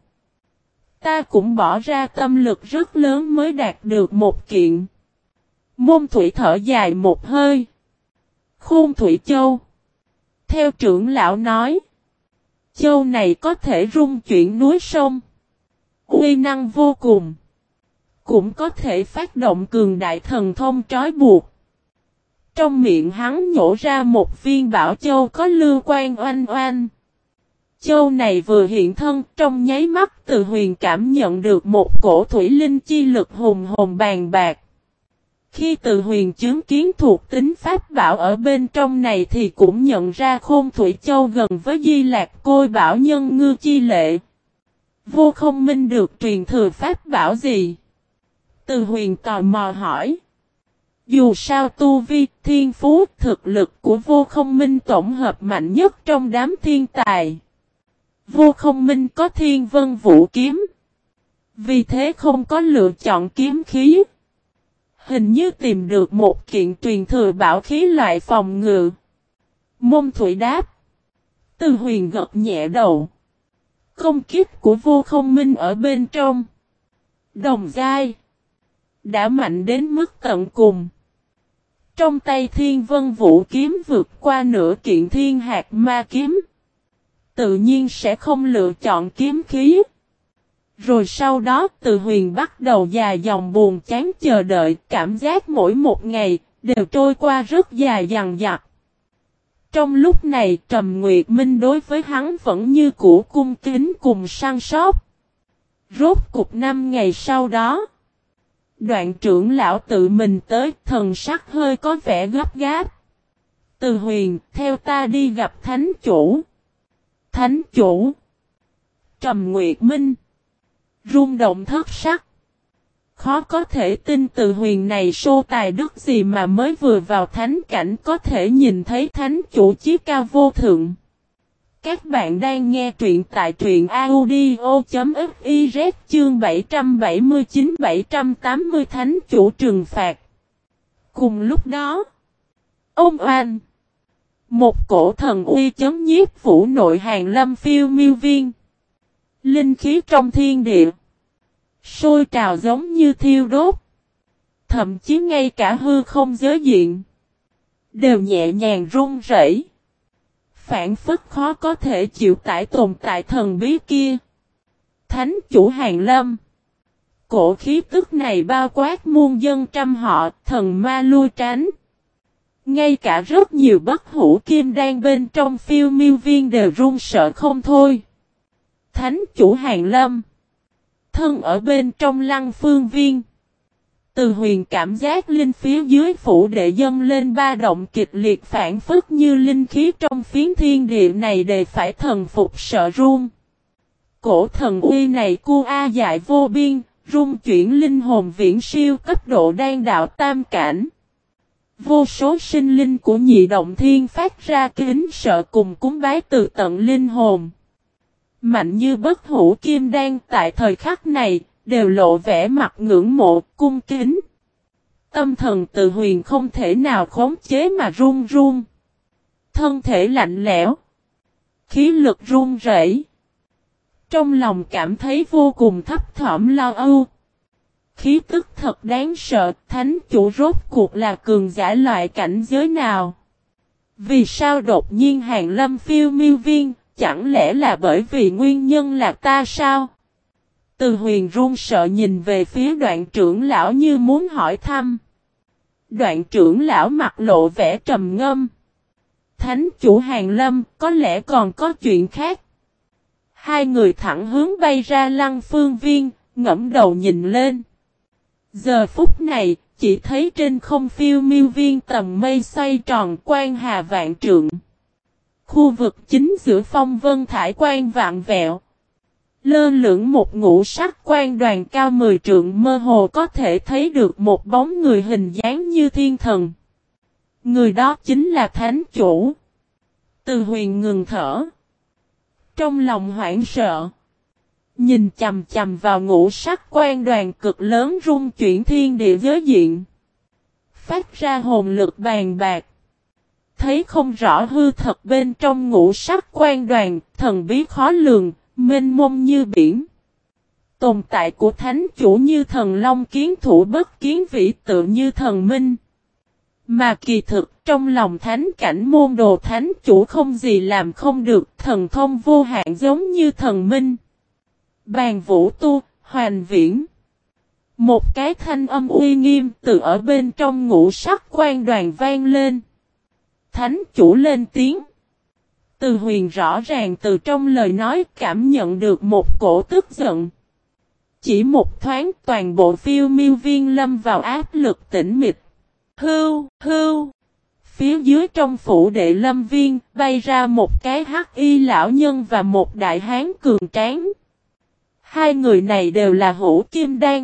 A: Ta cũng bỏ ra tâm lực rất lớn mới đạt được một kiện. Môn Thủy thở dài một hơi. Khôn Thủy Châu. Theo trưởng lão nói. Châu này có thể rung chuyển núi sông. Uy năng vô cùng. Cũng có thể phát động cường đại thần thông trói buộc. Trong miệng hắn nhổ ra một viên bảo châu có lưu quan oanh oanh. Châu này vừa hiện thân, trong nháy mắt Từ Huyền cảm nhận được một cổ thủy linh chi lực hùng hồn bàn bạc. Khi Từ Huyền chứng kiến thuộc tính pháp bảo ở bên trong này thì cũng nhận ra Khôn Thủy Châu gần với Di Lạc Côi Bảo nhân ngư chi lệ. Vô Không Minh được truyền thừa pháp bảo gì? Từ Huyền tò mò hỏi. Dù sao tu vi, thiên phú, thực lực của Vô Không Minh tổng hợp mạnh nhất trong đám thiên tài. Vô Không Minh có Thiên Vân Vũ Kiếm. Vì thế không có lựa chọn kiếm khí. Hình như tìm được một kiện truyền thừa bảo khí loại phòng ngự. Môn Thủy đáp. Từ Huyền gật nhẹ đầu. Công kích của Vô Không Minh ở bên trong. Đồng giai. Đã mạnh đến mức tận cùng. Trong tay Thiên Vân Vũ Kiếm vượt qua nửa kiện Thiên Hạt Ma Kiếm. Tự nhiên sẽ không lựa chọn kiếm khí. Rồi sau đó Từ Huyền bắt đầu dài dòng buồn chán chờ đợi, cảm giác mỗi một ngày đều trôi qua rất dài dằng dặc. Trong lúc này Trầm Nguyệt Minh đối với hắn vẫn như cũ cung kính cùng săn sóc. Rốt cục năm ngày sau đó, Đoạn trưởng lão tự mình tới, thần sắc hơi có vẻ gấp gáp. Từ Huyền, theo ta đi gặp thánh chủ. Thánh chủ. Trầm Nguyệt Minh rung động thất sắc. Khó có thể tin Từ Huyền này sô tài đức gì mà mới vừa vào thánh cảnh có thể nhìn thấy thánh chủ chí cao vô thượng. Các bạn đang nghe truyện tại truyện audio.fiz chương bảy trăm bảy mươi chín bảy trăm tám mươi thánh chủ trừng phạt. Cùng lúc đó, ông Oanh, một cổ thần uy chấn nhiếp vũ nội hàng lâm phiêu miêu viên. Linh khí trong thiên địa sôi trào giống như thiêu đốt. Thậm chí ngay cả hư không giới diện đều nhẹ nhàng run rẩy. Phản phất khó có thể chịu tải tồn tại thần bí kia. Thánh chủ hàng lâm. Cổ khí tức này bao quát muôn dân trăm họ, thần ma lui tránh. Ngay cả rất nhiều bất hủ kim đan bên trong phiêu miêu viên đều run sợ không thôi. Thánh chủ hàng lâm. Thân ở bên trong lăng phương viên. Từ Huyền cảm giác linh phía dưới phủ đệ dâng lên ba động kịch liệt phản phất như linh khí trong phiến thiên địa này đều phải thần phục sợ run. Cổ thần uy này cu a dại vô biên, rung chuyển linh hồn viễn siêu cấp độ đan đạo tam cảnh. Vô số sinh linh của nhị động thiên phát ra kính sợ cùng cúng bái từ tận linh hồn. Mạnh như bất hủ kim đan tại thời khắc này, đều lộ vẻ mặt ngưỡng mộ, cung kính. Tâm thần Từ Huyền không thể nào khống chế mà run run. Thân thể lạnh lẽo. Khí lực run rẩy. Trong lòng cảm thấy vô cùng thấp thỏm lo âu. Khí tức thật đáng sợ, thánh chủ rốt cuộc là cường giả loại cảnh giới nào? Vì sao đột nhiên hàng lâm phiêu miêu viên, chẳng lẽ là bởi vì nguyên nhân là ta sao? Từ Huyền run sợ nhìn về phía Đoạn trưởng lão như muốn hỏi thăm. Đoạn trưởng lão mặt lộ vẻ trầm ngâm. Thánh chủ hàng lâm, có lẽ còn có chuyện khác. Hai người thẳng hướng bay ra lăng phương viên, ngẫm đầu nhìn lên. Giờ phút này, chỉ thấy trên không phiêu miêu viên tầm mây xoay tròn quang hà vạn trượng. Khu vực chính giữa phong vân thải quang vạn vẹo. Lơ lửng một ngũ sắc quan đoàn cao mười trượng, mơ hồ có thể thấy được một bóng người hình dáng như thiên thần. Người đó chính là thánh chủ. Từ Huyền ngừng thở. Trong lòng hoảng sợ. Nhìn chầm chầm vào ngũ sắc quan đoàn cực lớn rung chuyển thiên địa giới diện. Phát ra hồn lực bàn bạc. Thấy không rõ hư thật bên trong ngũ sắc quan đoàn, thần bí khó lường. Mênh mông như biển. Tồn tại của thánh chủ như thần long kiến thủ bất kiến vĩ tự như thần minh. Mà kỳ thực trong lòng thánh cảnh môn đồ thánh chủ không gì làm không được, thần thông vô hạn giống như thần minh. Bàn vũ tu, hoàn viễn. Một cái thanh âm uy nghiêm từ ở bên trong ngũ sắc quan đoàn vang lên. Thánh chủ lên tiếng. Từ Huyền rõ ràng từ trong lời nói cảm nhận được một cổ tức giận. Chỉ một thoáng toàn bộ phiêu miêu viên lâm vào áp lực tĩnh mịch. Hưu, hưu. Phía dưới trong phủ đệ lâm viên bay ra một cái hắc y lão nhân và một đại hán cường tráng. Hai người này đều là hữu kim đan.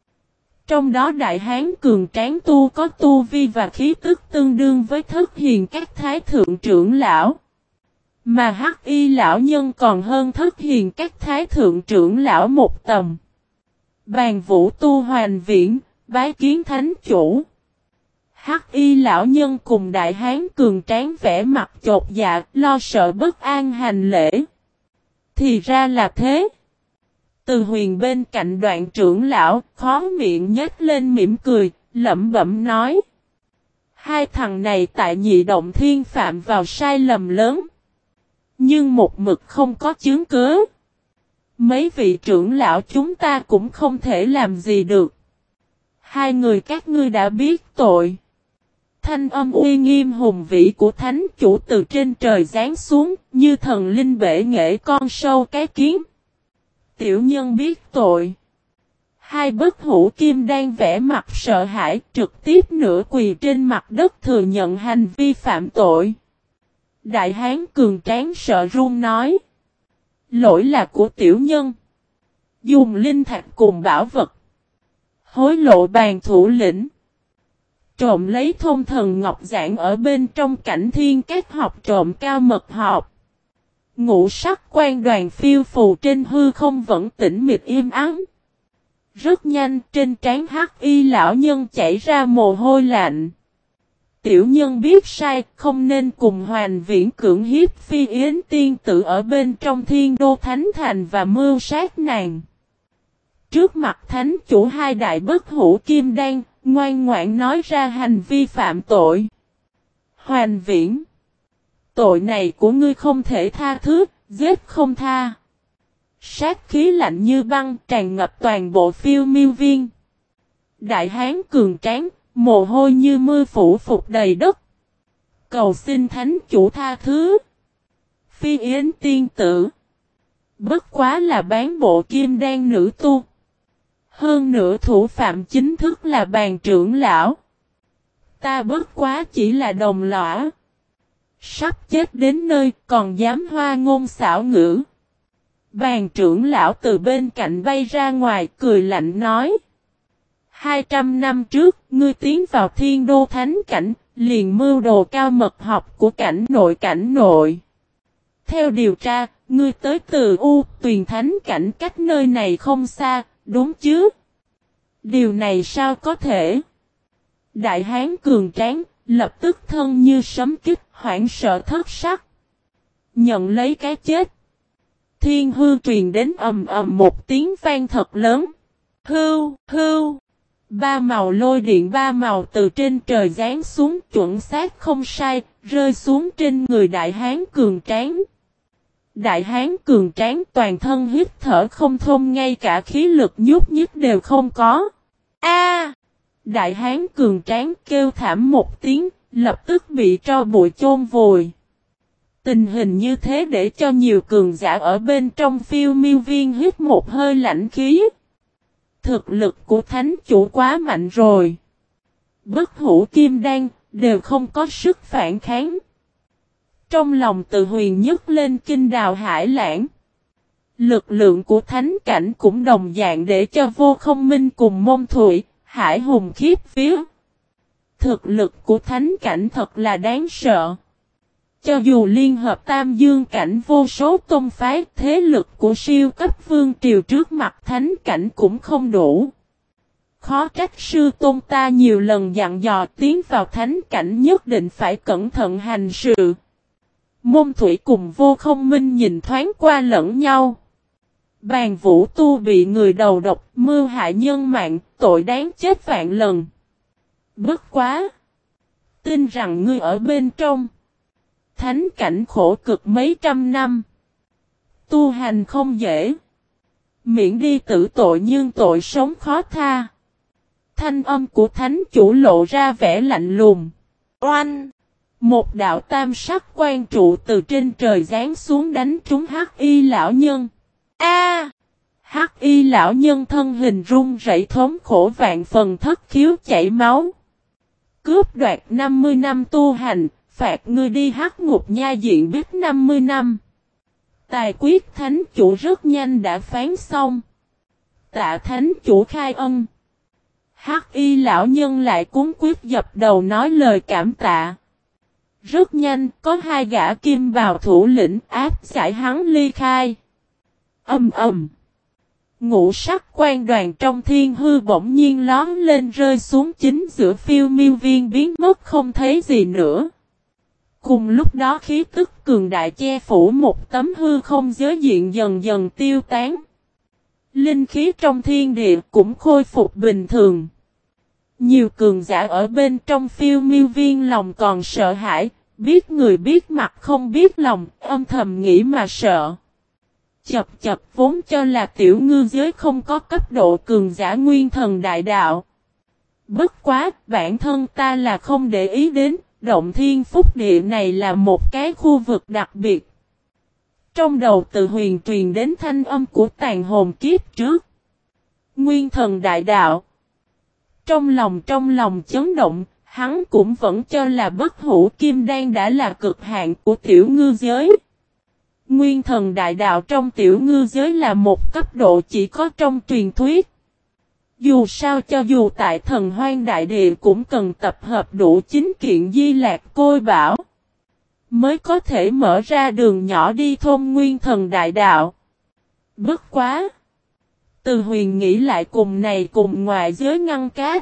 A: Trong đó đại hán cường tráng tu có tu vi và khí tức tương đương với thất hiền các thái thượng trưởng lão. Mà hắc y lão nhân còn hơn thất hiền các thái thượng trưởng lão một tầm. Bàn vũ tu hoành viễn, bái kiến thánh chủ. Hắc y lão nhân cùng đại hán cường tráng vẻ mặt chột dạ, lo sợ bất an hành lễ. Thì ra là thế. Từ huyền bên cạnh đoạn trưởng lão, khó miệng nhếch lên mỉm cười, lẩm bẩm nói. Hai thằng này tại nhị động thiên phạm vào sai lầm lớn. Nhưng một mực không có chứng cứ. Mấy vị trưởng lão chúng ta cũng không thể làm gì được. Hai người các ngươi đã biết tội. Thanh âm uy nghiêm hùng vĩ của thánh chủ từ trên trời giáng xuống, như thần linh bể nghệ con sâu cái kiến. Tiểu nhân biết tội. Hai bất hủ kim đang vẽ mặt sợ hãi, trực tiếp nửa quỳ trên mặt đất thừa nhận hành vi phạm tội. Đại hán cường tráng sợ run nói. Lỗi là của tiểu nhân. Dùng linh thạch cùng bảo vật. Hối lộ bàn thủ lĩnh. Trộm lấy thông thần ngọc giản ở bên trong cảnh thiên các học trộm cao mật học. Ngũ sắc quan đoàn phiêu phù trên hư không vẫn tĩnh mịch im ắng. Rất nhanh trên trán hắc y lão nhân chảy ra mồ hôi lạnh. Tiểu nhân biết sai, không nên cùng Hoành Viễn cưỡng hiếp Phi Yến tiên tử ở bên trong Thiên Đô Thánh Thành và mưu sát nàng. Trước mặt thánh chủ hai đại bất hủ kim đan, ngoan ngoãn nói ra hành vi phạm tội. Hoành Viễn, tội này của ngươi không thể tha thứ, giết không tha. Sát khí lạnh như băng tràn ngập toàn bộ phiêu miêu viên. Đại hán cường tráng, mồ hôi như mưa phủ phục đầy đất. Cầu xin thánh chủ tha thứ. Phi Yến tiên tử. Bất quá là bán bộ kim đan nữ tu. Hơn nữa thủ phạm chính thức là bàn trưởng lão. Ta bất quá chỉ là đồng lõa. Sắp chết đến nơi còn dám hoa ngôn xảo ngữ. Bàn trưởng lão từ bên cạnh bay ra ngoài cười lạnh nói. Hai trăm năm trước, ngươi tiến vào Thiên Đô Thánh Cảnh, liền mưu đồ cao mật học của cảnh nội cảnh nội. Theo điều tra, ngươi tới từ U, Tuyền Thánh Cảnh cách nơi này không xa, đúng chứ? Điều này sao có thể? Đại hán cường tráng, lập tức thân như sấm kích, hoảng sợ thất sắc. Nhận lấy cái chết. Thiên hư truyền đến ầm ầm một tiếng vang thật lớn. Hưu, hưu. Ba màu lôi điện ba màu từ trên trời giáng xuống chuẩn xác không sai, rơi xuống trên người đại hán cường tráng. Đại hán cường tráng toàn thân hít thở không thông ngay cả khí lực nhúc nhích đều không có. A! Đại hán cường tráng kêu thảm một tiếng, lập tức bị tro bụi chôn vùi. Tình hình như thế để cho nhiều cường giả ở bên trong phiêu miêu viên hít một hơi lạnh khí. Thực lực của thánh chủ quá mạnh rồi. Bất hủ kim đan đều không có sức phản kháng. Trong lòng Từ Huyền nhấc lên kinh đào hải lãng. Lực lượng của thánh cảnh cũng đồng dạng để cho Vô Không Minh cùng Môn Thụy, Hải Hùng khiếp vía. Thực lực của thánh cảnh thật là đáng sợ. Cho dù liên hợp Tam Dương cảnh vô số tôn phái, thế lực của siêu cấp vương triều trước mặt thánh cảnh cũng không đủ. Khó trách sư tôn ta nhiều lần dặn dò tiến vào thánh cảnh nhất định phải cẩn thận hành sự. Môn Thủy cùng Vô Không Minh nhìn thoáng qua lẫn nhau. Bàn Vũ Tu bị người đầu độc, mưu hại nhân mạng, tội đáng chết vạn lần. Bất quá! Tin rằng ngươi ở bên trong. Thánh cảnh khổ cực mấy trăm năm. Tu hành không dễ. Miễn đi tử tội nhưng tội sống khó tha. Thanh âm của thánh chủ lộ ra vẻ lạnh lùng. Oanh! Một đạo tam sắc quan trụ từ trên trời giáng xuống đánh trúng hắc y lão nhân. A! Hắc y lão nhân thân hình run rẩy thống khổ vạn phần thất khiếu chảy máu. Cướp đoạt năm mươi năm tu hành, phạt ngươi đi hắc ngục nha diện biết năm mươi năm. Tài quyết thánh chủ rất nhanh đã phán xong. Tạ thánh chủ khai ân. Hắc y lão nhân lại cuống quyết dập đầu nói lời cảm tạ. Rất nhanh, có hai gã kim bào thủ lĩnh áp giải hắn ly khai. Ầm ầm. Ngũ sắc quan đoàn trong thiên hư bỗng nhiên lóm lên rơi xuống chính giữa phiêu miêu viên biến mất không thấy gì nữa. Cùng lúc đó khí tức cường đại che phủ một tấm hư không giới diện dần dần tiêu tán. Linh khí trong thiên địa cũng khôi phục bình thường. Nhiều cường giả ở bên trong phiêu miêu viên lòng còn sợ hãi, biết người biết mặt không biết lòng, âm thầm nghĩ mà sợ. Chập chập vốn cho là tiểu ngư giới không có cấp độ cường giả nguyên thần đại đạo. Bất quá, bản thân ta là không để ý đến, động thiên phúc địa này là một cái khu vực đặc biệt. Trong đầu Từ Huyền truyền đến thanh âm của tàn hồn kiếp trước. Nguyên thần đại đạo. Trong lòng trong lòng chấn động, hắn cũng vẫn cho là bất hủ kim đan đã là cực hạn của tiểu ngư giới. Nguyên thần đại đạo trong tiểu ngư giới là một cấp độ chỉ có trong truyền thuyết. Dù sao cho dù tại thần hoang đại địa cũng cần tập hợp đủ chín kiện di lạc côi bảo. Mới có thể mở ra đường nhỏ đi thôn nguyên thần đại đạo. Bất quá. Từ Huyền nghĩ lại cùng này cùng ngoại giới ngăn cát.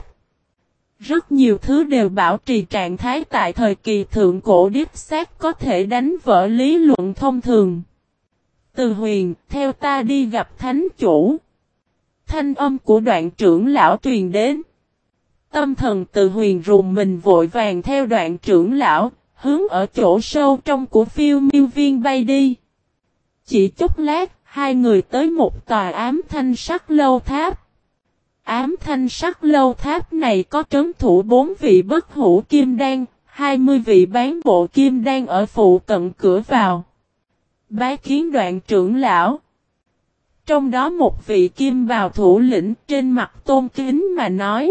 A: Rất nhiều thứ đều bảo trì trạng thái tại thời kỳ thượng cổ điếp xác có thể đánh vỡ lý luận thông thường. Từ Huyền, theo ta đi gặp thánh chủ. Thanh âm của đoạn trưởng lão truyền đến. Tâm thần Từ Huyền rùng mình vội vàng theo đoạn trưởng lão, hướng ở chỗ sâu trong của phiêu miêu viên bay đi. Chỉ chút lát, hai người tới một tòa ám thanh sắc lâu tháp. Ám thanh sắc lâu tháp này có trấn thủ bốn vị bất hủ kim đan, hai mươi vị bán bộ kim đan ở phụ cận cửa vào. Bái kiến đoạn trưởng lão. Trong đó một vị kim bào thủ lĩnh trên mặt tôn kính mà nói.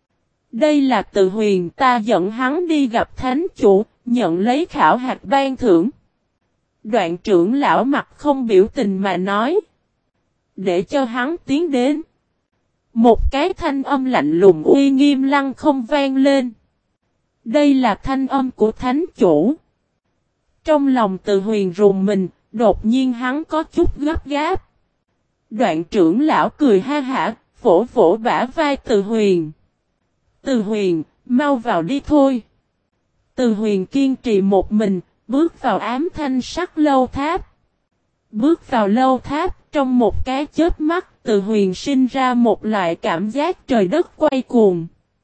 A: Đây là Từ Huyền, ta dẫn hắn đi gặp thánh chủ, nhận lấy khảo hạch ban thưởng. Đoạn trưởng lão mặt không biểu tình mà nói. Để cho hắn tiến đến. Một cái thanh âm lạnh lùng uy nghiêm lăng không vang lên. Đây là thanh âm của thánh chủ. Trong lòng Từ Huyền rùng mình, đột nhiên hắn có chút gấp gáp. Đoạn trưởng lão cười ha hả, vỗ vỗ bả vai Từ Huyền. Từ Huyền, mau vào đi thôi. Từ Huyền kiên trì một mình, bước vào ám thanh sắc lâu tháp. Bước vào lâu tháp, trong một cái chớp mắt, Từ Huyền sinh ra một loại cảm giác trời đất quay cuồng.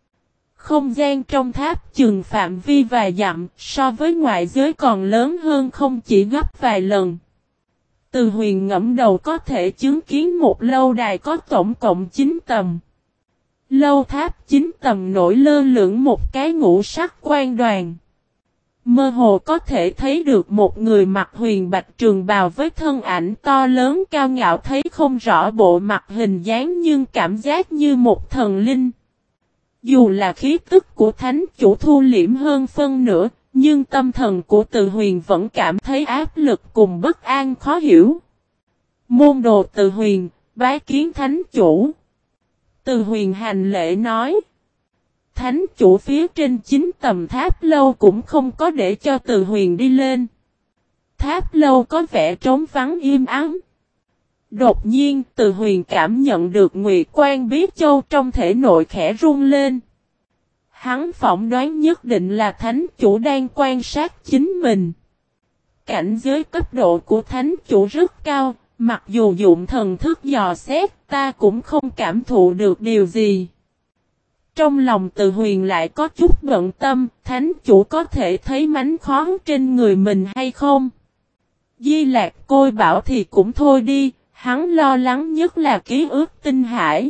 A: Không gian trong tháp chừng phạm vi vài dặm, so với ngoại giới còn lớn hơn không chỉ gấp vài lần. Từ Huyền ngẫm đầu có thể chứng kiến một lâu đài có tổng cộng chín tầng. Lâu tháp chín tầng nổi lơ lửng một cái ngũ sắc quan đoàn. Mơ hồ có thể thấy được một người mặc huyền bạch trường bào với thân ảnh to lớn cao ngạo, thấy không rõ bộ mặt hình dáng nhưng cảm giác như một thần linh. Dù là khí tức của thánh chủ thu liễm hơn phân nửa, nhưng tâm thần của Từ Huyền vẫn cảm thấy áp lực cùng bất an khó hiểu. Môn đồ Từ Huyền, bái kiến thánh chủ. Từ Huyền hành lễ nói. Thánh chủ phía trên chín tầng tháp lâu cũng không có để cho Từ Huyền đi lên. Tháp lâu có vẻ trống vắng im ắng. Đột nhiên Từ Huyền cảm nhận được Nguyệt Quan Bí Châu trong thể nội khẽ rung lên. Hắn phỏng đoán nhất định là thánh chủ đang quan sát chính mình. Cảnh giới cấp độ của thánh chủ rất cao, mặc dù dụng thần thức dò xét ta cũng không cảm thụ được điều gì. Trong lòng Từ Huyền lại có chút bận tâm, thánh chủ có thể thấy mánh khóe trên người mình hay không? Di lạc côi bảo thì cũng thôi đi, hắn lo lắng nhất là ký ức tinh hải.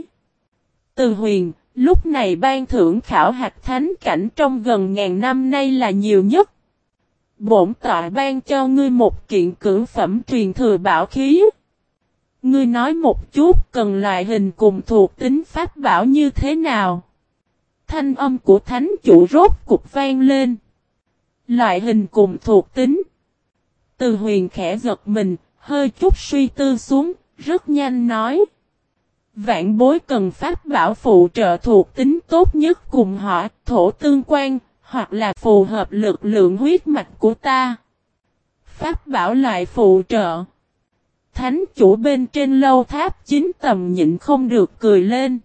A: Từ Huyền, lúc này ban thưởng khảo hạch thánh cảnh trong gần ngàn năm nay là nhiều nhất. Bổn tọa ban cho ngươi một kiện cửu phẩm truyền thừa bảo khí. Ngươi nói một chút cần loại hình cùng thuộc tính pháp bảo như thế nào? Thanh âm của thánh chủ rốt cục vang lên. Loại hình cùng thuộc tính. Từ Huyền khẽ giật mình, hơi chút suy tư xuống, rất nhanh nói. Vạn bối cần pháp bảo phụ trợ thuộc tính tốt nhất cùng họ, thổ tương quan, hoặc là phù hợp lực lượng huyết mạch của ta. Pháp bảo loại phụ trợ. Thánh chủ bên trên lâu tháp chín tầm nhịn không được cười lên.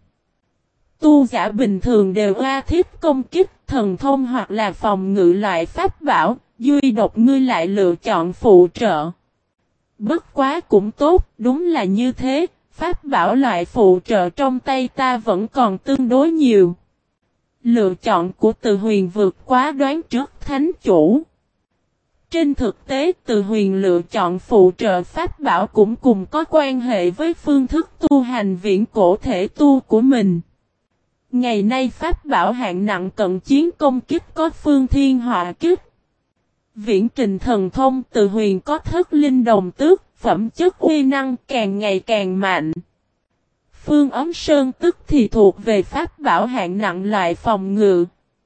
A: Tu giả bình thường đều oa thiết công kích thần thông hoặc là phòng ngự loại pháp bảo, duy độc ngươi lại lựa chọn phụ trợ. Bất quá cũng tốt, đúng là như thế, pháp bảo loại phụ trợ trong tay ta vẫn còn tương đối nhiều. Lựa chọn của Từ Huyền vượt quá đoán trước thánh chủ. Trên thực tế Từ Huyền lựa chọn phụ trợ pháp bảo cũng cùng có quan hệ với phương thức tu hành viễn cổ thể tu của mình. Ngày nay pháp bảo hạng nặng cận chiến công kích có phương thiên họa kích. Viễn trình thần thông Từ Huyền có thất linh đồng tước, phẩm chất uy năng càng ngày càng mạnh. Phương ấm sơn tức thì thuộc về pháp bảo hạng nặng loại phòng ngự.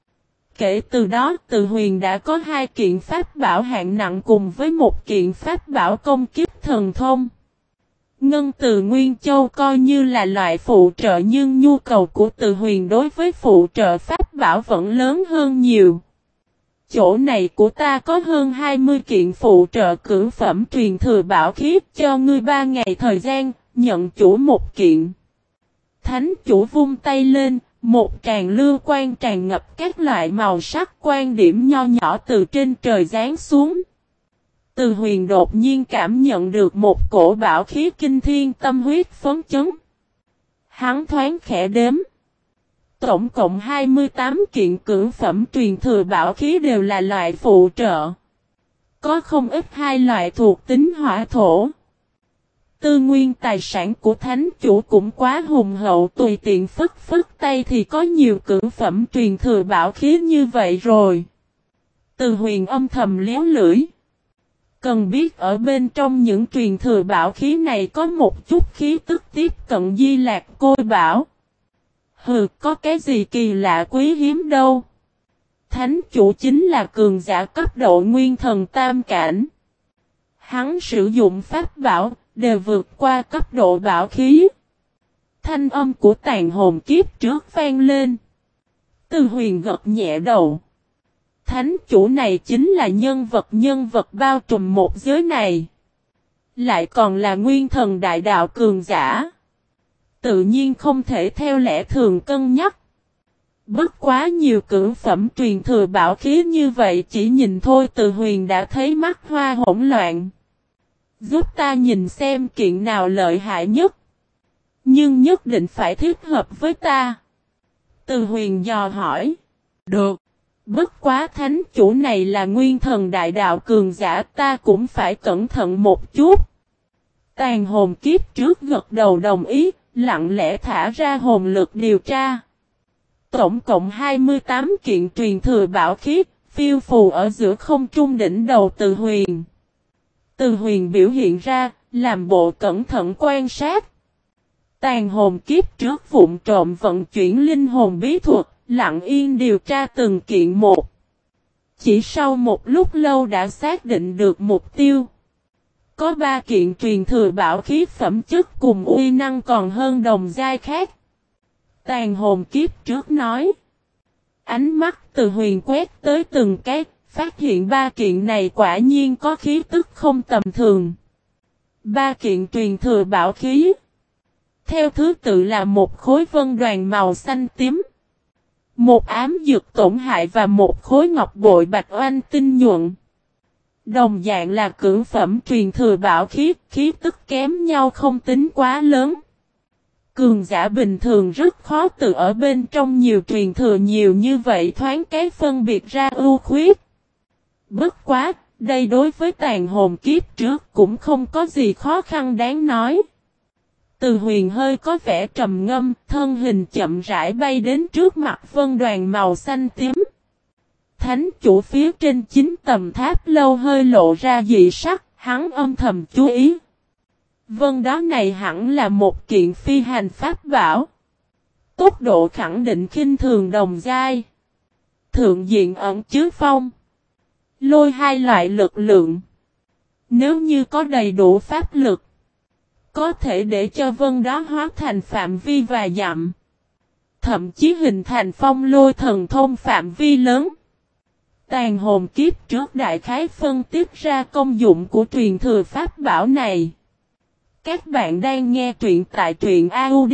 A: Kể từ đó Từ Huyền đã có hai kiện pháp bảo hạng nặng cùng với một kiện pháp bảo công kích thần thông. Ngân Từ Nguyên Châu coi như là loại phụ trợ nhưng nhu cầu của Từ Huyền đối với phụ trợ pháp bảo vẫn lớn hơn nhiều. Chỗ này của ta có hơn hai mươi kiện phụ trợ cửu phẩm truyền thừa bảo khí cho ngươi ba ngày thời gian, nhận chủ một kiện. Thánh chủ vung tay lên, một tràng lưu quan tràn ngập các loại màu sắc quan điểm nho nhỏ từ trên trời giáng xuống. Từ Huyền đột nhiên cảm nhận được một cổ bảo khí kinh thiên tâm huyết phấn chấn. Hắn thoáng khẽ đếm. Tổng cộng hai mươi tám kiện cửu phẩm truyền thừa bảo khí đều là loại phụ trợ. Có không ít hai loại thuộc tính hỏa thổ. Tư nguyên tài sản của thánh chủ cũng quá hùng hậu, tùy tiện phất phất tay thì có nhiều cửu phẩm truyền thừa bảo khí như vậy rồi. Từ Huyền âm thầm léo lưỡi. Cần biết ở bên trong những truyền thừa bảo khí này có một chút khí tức tiếp cận Di Lạc Côi Bảo. Hừ, có cái gì kỳ lạ quý hiếm đâu. Thánh chủ chính là cường giả cấp độ nguyên thần tam cảnh. Hắn sử dụng pháp bảo, đều vượt qua cấp độ bảo khí. Thanh âm của tàn hồn kiếp trước vang lên. Từ Huyền gật nhẹ đầu. Thánh chủ này chính là nhân vật nhân vật bao trùm một giới này. Lại còn là nguyên thần đại đạo cường giả. Tự nhiên không thể theo lẽ thường cân nhắc. Bất quá nhiều cửu phẩm truyền thừa bảo khí như vậy chỉ nhìn thôi Từ Huyền đã thấy mắt hoa hỗn loạn. Giúp ta nhìn xem kiện nào lợi hại nhất. Nhưng nhất định phải thích hợp với ta. Từ Huyền dò hỏi. Được. Bất quá thánh chủ này là nguyên thần đại đạo cường giả, ta cũng phải cẩn thận một chút. Tàn hồn kiếp trước gật đầu đồng ý, lặng lẽ thả ra hồn lực điều tra. Tổng cộng hai mươi tám kiện truyền thừa bảo khí, phiêu phù ở giữa không trung đỉnh đầu Từ Huyền. Từ Huyền biểu hiện ra, làm bộ cẩn thận quan sát. Tàn hồn kiếp trước vụn trộm vận chuyển linh hồn bí thuật, lặng yên điều tra từng kiện một. Chỉ sau một lúc lâu đã xác định được mục tiêu. Có ba kiện truyền thừa bảo khí phẩm chất cùng uy năng còn hơn đồng giai khác. Tàn hồn kiếp trước nói. Ánh mắt Từ Huyền quét tới từng cái, phát hiện ba kiện này quả nhiên có khí tức không tầm thường. Ba kiện truyền thừa bảo khí. Theo thứ tự là một khối vân đoàn màu xanh tím. Một ám dược tổn hại và một khối ngọc bội bạch oanh tinh nhuận. Đồng dạng là cửu phẩm truyền thừa bảo khí, khí tức kém nhau không tính quá lớn. Cường giả bình thường rất khó tự ở bên trong nhiều truyền thừa nhiều như vậy thoáng cái phân biệt ra ưu khuyết. Bất quá, đây đối với tàn hồn kiếp trước cũng không có gì khó khăn đáng nói. Từ Huyền hơi có vẻ trầm ngâm, thân hình chậm rãi bay đến trước mặt vân đoàn màu xanh tím. Thánh chủ phía trên chính tầm tháp lâu hơi lộ ra dị sắc, hắn âm thầm chú ý. Vân đó này hẳn là một kiện phi hành pháp bảo. Tốc độ khẳng định khinh thường đồng giai. Thượng diện ẩn chứa phong. Lôi hai loại lực lượng. Nếu như có đầy đủ pháp lực, Có thể để cho vân đó hóa thành phạm vi và dặm. Thậm chí hình thành phong lôi thần thông phạm vi lớn. Tàn hồn kiếp trước đại khái phân tích ra công dụng của truyền thừa pháp bảo này. Các bạn đang nghe truyện tại truyện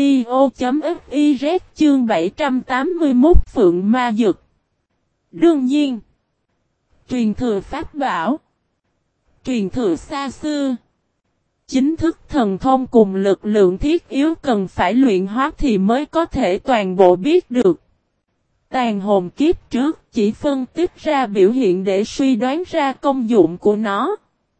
A: audio.fiz chương bảy trăm tám mươi mốt Phượng Ma Dực. Đương nhiên, truyền thừa pháp bảo, truyền thừa xa xưa, chính thức thần thông cùng lực lượng thiết yếu cần phải luyện hóa thì mới có thể toàn bộ biết được. Tàn hồn kiếp trước chỉ phân tích ra biểu hiện để suy đoán ra công dụng của nó.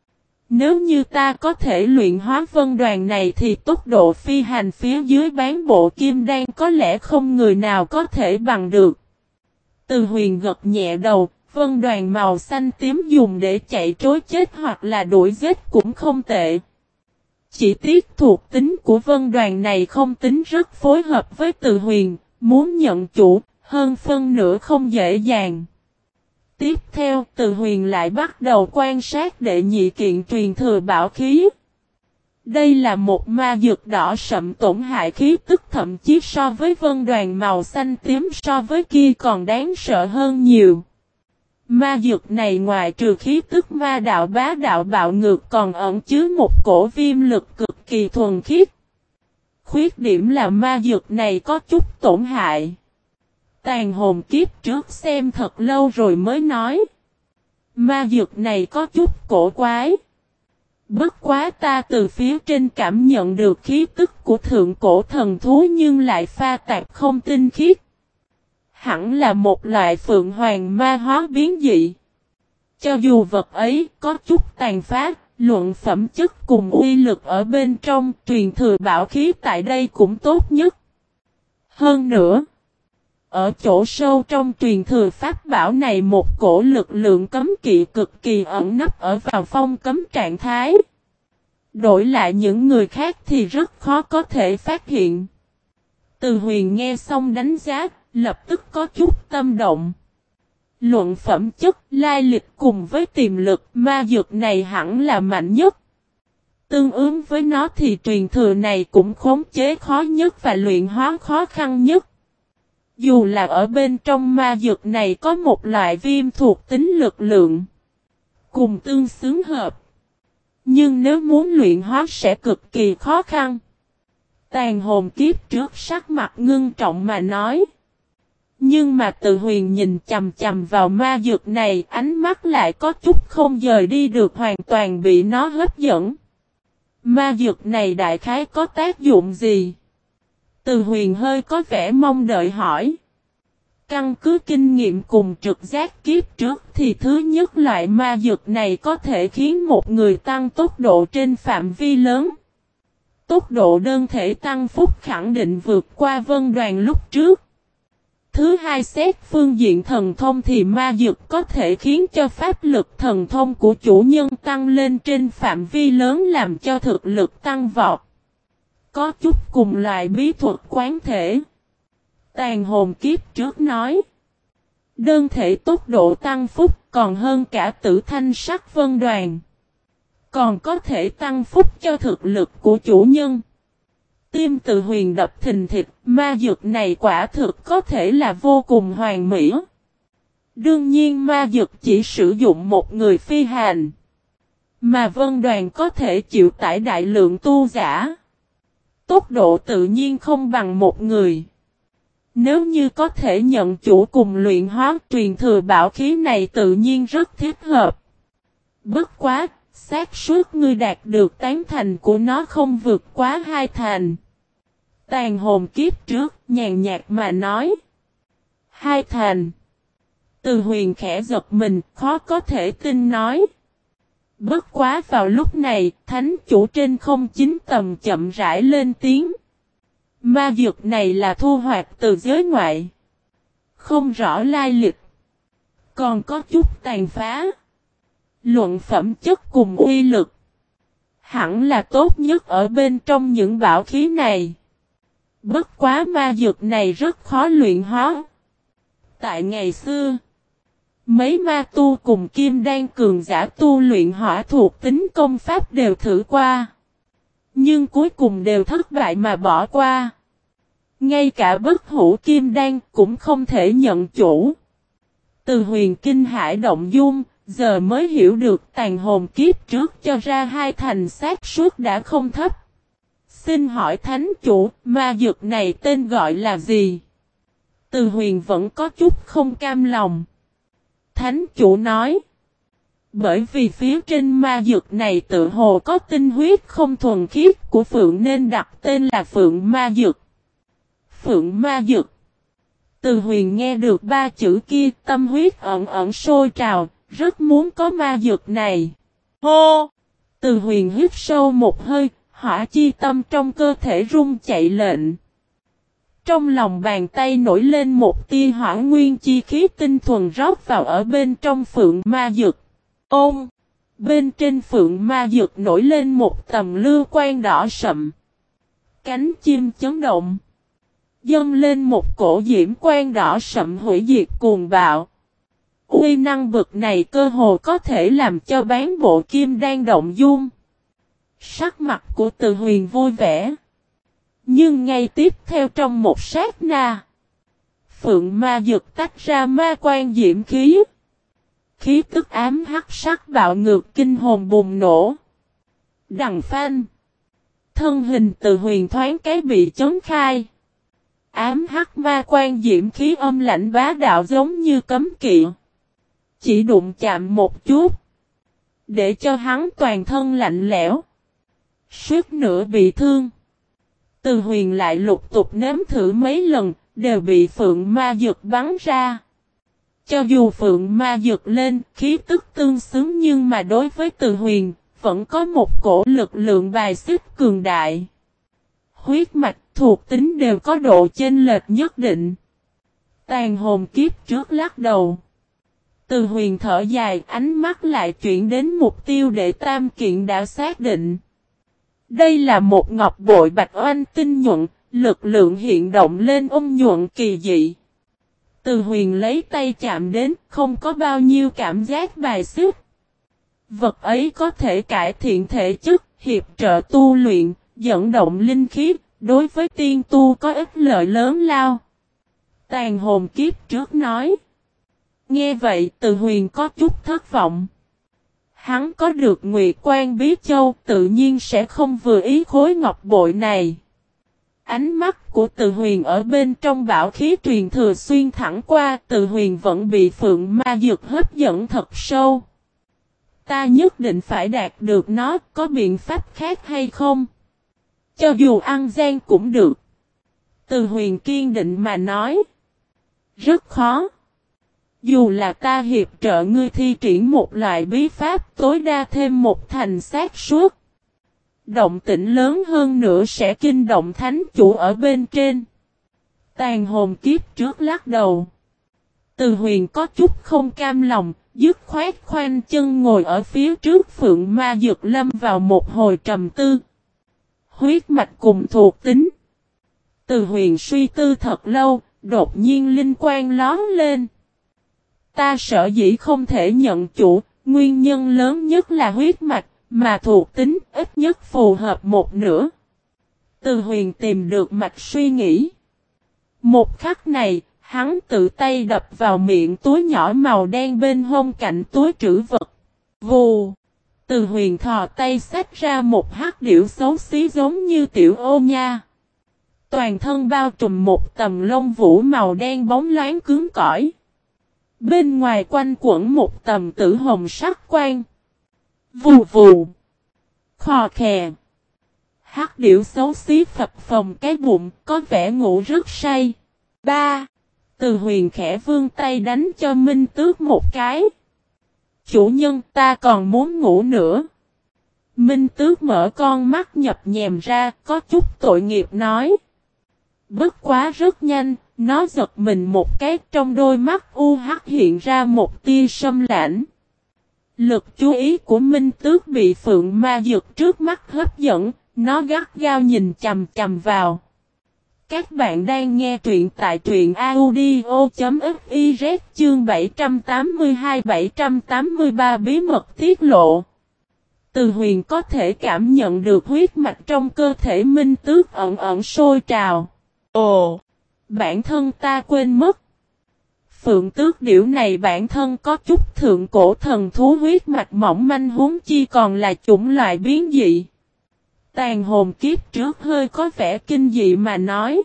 A: Nếu như ta có thể luyện hóa vân đoàn này thì tốc độ phi hành phía dưới bán bộ kim đan có lẽ không người nào có thể bằng được. Từ Huyền gật nhẹ đầu, vân đoàn màu xanh tím dùng để chạy trối chết hoặc là đuổi giết cũng không tệ. Chỉ tiếc thuộc tính của vân đoàn này không tính rất phối hợp với Từ Huyền, muốn nhận chủ, hơn phân nửa không dễ dàng. Tiếp theo, Từ Huyền lại bắt đầu quan sát đệ nhị kiện truyền thừa bảo khí. Đây là một ma dược đỏ sậm tổn hại khí tức thậm chí so với vân đoàn màu xanh tím so với kia còn đáng sợ hơn nhiều. Ma dược này ngoài trừ khí tức ma đạo bá đạo bạo ngược còn ẩn chứa một cổ viêm lực cực kỳ thuần khiết. Khuyết điểm là ma dược này có chút tổn hại. Tàn hồn kiếp trước xem thật lâu rồi mới nói. Ma dược này có chút cổ quái. Bất quá ta từ phía trên cảm nhận được khí tức của thượng cổ thần thú nhưng lại pha tạp không tinh khiết. Hẳn là một loại phượng hoàng ma hóa biến dị. Cho dù vật ấy có chút tàn phá, luận phẩm chất cùng uy lực ở bên trong truyền thừa bảo khí tại đây cũng tốt nhất. Hơn nữa, ở chỗ sâu trong truyền thừa pháp bảo này một cổ lực lượng cấm kỵ cực kỳ ẩn nấp ở vào phong cấm trạng thái. Đổi lại những người khác thì rất khó có thể phát hiện. Từ Huyền nghe xong đánh giá, lập tức có chút tâm động. Luận phẩm chất, lai lịch cùng với tiềm lực ma dược này hẳn là mạnh nhất. Tương ứng với nó thì truyền thừa này cũng khống chế khó nhất và luyện hóa khó khăn nhất. Dù là ở bên trong ma dược này có một loại viêm thuộc tính lực lượng, cùng tương xứng hợp. Nhưng nếu muốn luyện hóa sẽ cực kỳ khó khăn. Tàn hồn kiếp trước sắc mặt ngưng trọng mà nói. Nhưng mà Từ Huyền nhìn chầm chầm vào ma dược này, ánh mắt lại có chút không rời đi được, hoàn toàn bị nó hấp dẫn. Ma dược này đại khái có tác dụng gì? Từ Huyền hơi có vẻ mong đợi hỏi. Căn cứ kinh nghiệm cùng trực giác kiếp trước thì thứ nhất loại ma dược này có thể khiến một người tăng tốc độ trên phạm vi lớn. Tốc độ đơn thể tăng phúc khẳng định vượt qua vân đoàn lúc trước. Thứ hai xét phương diện thần thông thì ma dược có thể khiến cho pháp lực thần thông của chủ nhân tăng lên trên phạm vi lớn làm cho thực lực tăng vọt. Có chút cùng loại bí thuật quán thể. Tàn hồn kiếp trước nói. Đơn thể tốc độ tăng phúc còn hơn cả tử thanh sắc vân đoàn. Còn có thể tăng phúc cho thực lực của chủ nhân. Tim Từ Huyền đập thình thịch, ma dược này quả thực có thể là vô cùng hoàn mỹ. Đương nhiên ma dược chỉ sử dụng một người phi hành. Mà vân đoàn có thể chịu tải đại lượng tu giả. Tốc độ tự nhiên không bằng một người. Nếu như có thể nhận chủ cùng luyện hóa truyền thừa bảo khí này tự nhiên rất thích hợp. Bất quá, xác suất ngươi đạt được tán thành của nó không vượt quá hai thành. Tàn hồn kiếp trước, nhàn nhạt mà nói. Hai thành. Từ Huyền khẽ giật mình, khó có thể tin nói. Bất quá vào lúc này, thánh chủ trên không chín tầm chậm rãi lên tiếng. Ma dược này là thu hoạch từ giới ngoại. Không rõ lai lịch. Còn có chút tàn phá. Luận phẩm chất cùng uy lực. Hẳn là tốt nhất ở bên trong những bảo khí này. Bất quá ma dược này rất khó luyện hóa. Tại ngày xưa, mấy ma tu cùng kim đan cường giả tu luyện hỏa thuộc tính công pháp đều thử qua. Nhưng cuối cùng đều thất bại mà bỏ qua. Ngay cả bất hủ kim đan cũng không thể nhận chủ. Từ Huyền kinh hải động dung, giờ mới hiểu được tàn hồn kiếp trước cho ra hai thành xác suất đã không thấp. Xin hỏi thánh chủ, ma dược này tên gọi là gì? Từ Huyền vẫn có chút không cam lòng. Thánh chủ nói. Bởi vì phía trên ma dược này tự hồ có tinh huyết không thuần khiết của Phượng nên đặt tên là Phượng ma dược. Phượng ma dược. Từ Huyền nghe được ba chữ kia, tâm huyết ẩn ẩn sôi trào, rất muốn có ma dược này. Hô! Từ Huyền hít sâu một hơi, hỏa chi tâm trong cơ thể rung chạy lệnh. Trong lòng bàn tay nổi lên một tia hỏa nguyên chi khí tinh thuần rót vào ở bên trong Phượng ma dược. Ôm! Bên trên Phượng ma dược nổi lên một tầm lưu quang đỏ sậm. Cánh chim chấn động. Dâng lên một cổ diễm quang đỏ sậm hủy diệt cuồng bạo. Uy năng bực này cơ hồ có thể làm cho bán bộ kim đan động dung. Sắc mặt của Từ Huyền vui vẻ. Nhưng ngay tiếp theo trong một sát na, Phượng ma dược tách ra ma quang diễm khí. Khí tức ám hắc sắc bạo ngược kinh hồn bùng nổ. Đằng phanh. Thân hình Từ Huyền thoáng cái bị chấn khai. Ám hắc ma quang diễm khí âm lạnh bá đạo giống như cấm kỵ. Chỉ đụng chạm một chút. Để cho hắn toàn thân lạnh lẽo. Suýt nữa bị thương. Từ Huyền lại lục tục nếm thử mấy lần. Đều bị Phượng ma dược bắn ra. Cho dù Phượng ma dược lên khí tức tương xứng nhưng mà đối với Từ Huyền vẫn có một cổ lực lượng bài xích cường đại. Huyết mạch thuộc tính đều có độ chênh lệch nhất định. Tàn hồn kiếp trước lắc đầu. Từ Huyền thở dài, ánh mắt lại chuyển đến mục tiêu để tam kiện đã xác định. Đây là một ngọc bội bạch oanh tinh nhuận, lực lượng hiện động lên ôn nhuận kỳ dị. Từ Huyền lấy tay chạm đến, không có bao nhiêu cảm giác bài xích. Vật ấy có thể cải thiện thể chất, hiệp trợ tu luyện, dẫn động linh khí, đối với tiên tu có ích lợi lớn lao. Tàn hồn kiếp trước nói. Nghe vậy Từ Huyền có chút thất vọng. Hắn có được Nguyệt Quan Bí Châu tự nhiên sẽ không vừa ý khối ngọc bội này. Ánh mắt của Từ Huyền ở bên trong bảo khí truyền thừa xuyên thẳng qua, Từ Huyền vẫn bị Phượng ma dược hấp dẫn thật sâu. Ta nhất định phải đạt được nó, có biện pháp khác hay không? Cho dù ăn gian cũng được. Từ Huyền kiên định mà nói. Rất khó. Dù là ta hiệp trợ ngươi thi triển một loại bí pháp tối đa thêm một thành xác suất. Động tĩnh lớn hơn nữa sẽ kinh động thánh chủ ở bên trên. Tàn hồn kiếp trước lắc đầu. Từ Huyền có chút không cam lòng, dứt khoát khoanh chân ngồi ở phía trước Phượng ma dược lâm vào một hồi trầm tư. Huyết mạch cùng thuộc tính. Từ Huyền suy tư thật lâu, đột nhiên linh quang lón lên. Ta sợ dĩ không thể nhận chủ, nguyên nhân lớn nhất là huyết mạch, mà thuộc tính ít nhất phù hợp một nửa. Từ Huyền tìm được mạch suy nghĩ. Một khắc này, hắn tự tay đập vào miệng túi nhỏ màu đen bên hông cạnh túi trữ vật. Vù! Từ Huyền thò tay xách ra một hắc điểu xấu xí giống như tiểu ô nha. Toàn thân bao trùm một tầng lông vũ màu đen bóng loáng cứng cỏi. Bên ngoài quanh quẩn một tầm tử hồng sắc quang. Vù vù. Khò khè. Hắc điểu xấu xí phập phồng cái bụng, có vẻ ngủ rất say. Ba. Từ Huyền khẽ vươn tay đánh cho Minh Tước một cái. Chủ nhân, ta còn muốn ngủ nữa. Minh Tước mở con mắt nhập nhèm ra, có chút tội nghiệp nói. Bất quá rất nhanh, nó giật mình một cái, trong đôi mắt u hắc hiện ra một tia sâm lãnh. Lực chú ý của Minh Tước bị Phượng ma dược trước mắt hấp dẫn, nó gắt gao nhìn chằm chằm vào. Các bạn đang nghe truyện tại truyện audio.fiz chương bảy trăm tám mươi hai bảy trăm tám mươi ba bí mật tiết lộ. Từ Huyền có thể cảm nhận được huyết mạch trong cơ thể Minh Tước ẩn ẩn sôi trào. Ồ! Bản thân ta quên mất. Phượng tước điểu này bản thân có chút thượng cổ thần thú huyết mạch mỏng manh huống chi còn là chủng loại biến dị. Tàn hồn kiếp trước hơi có vẻ kinh dị mà nói.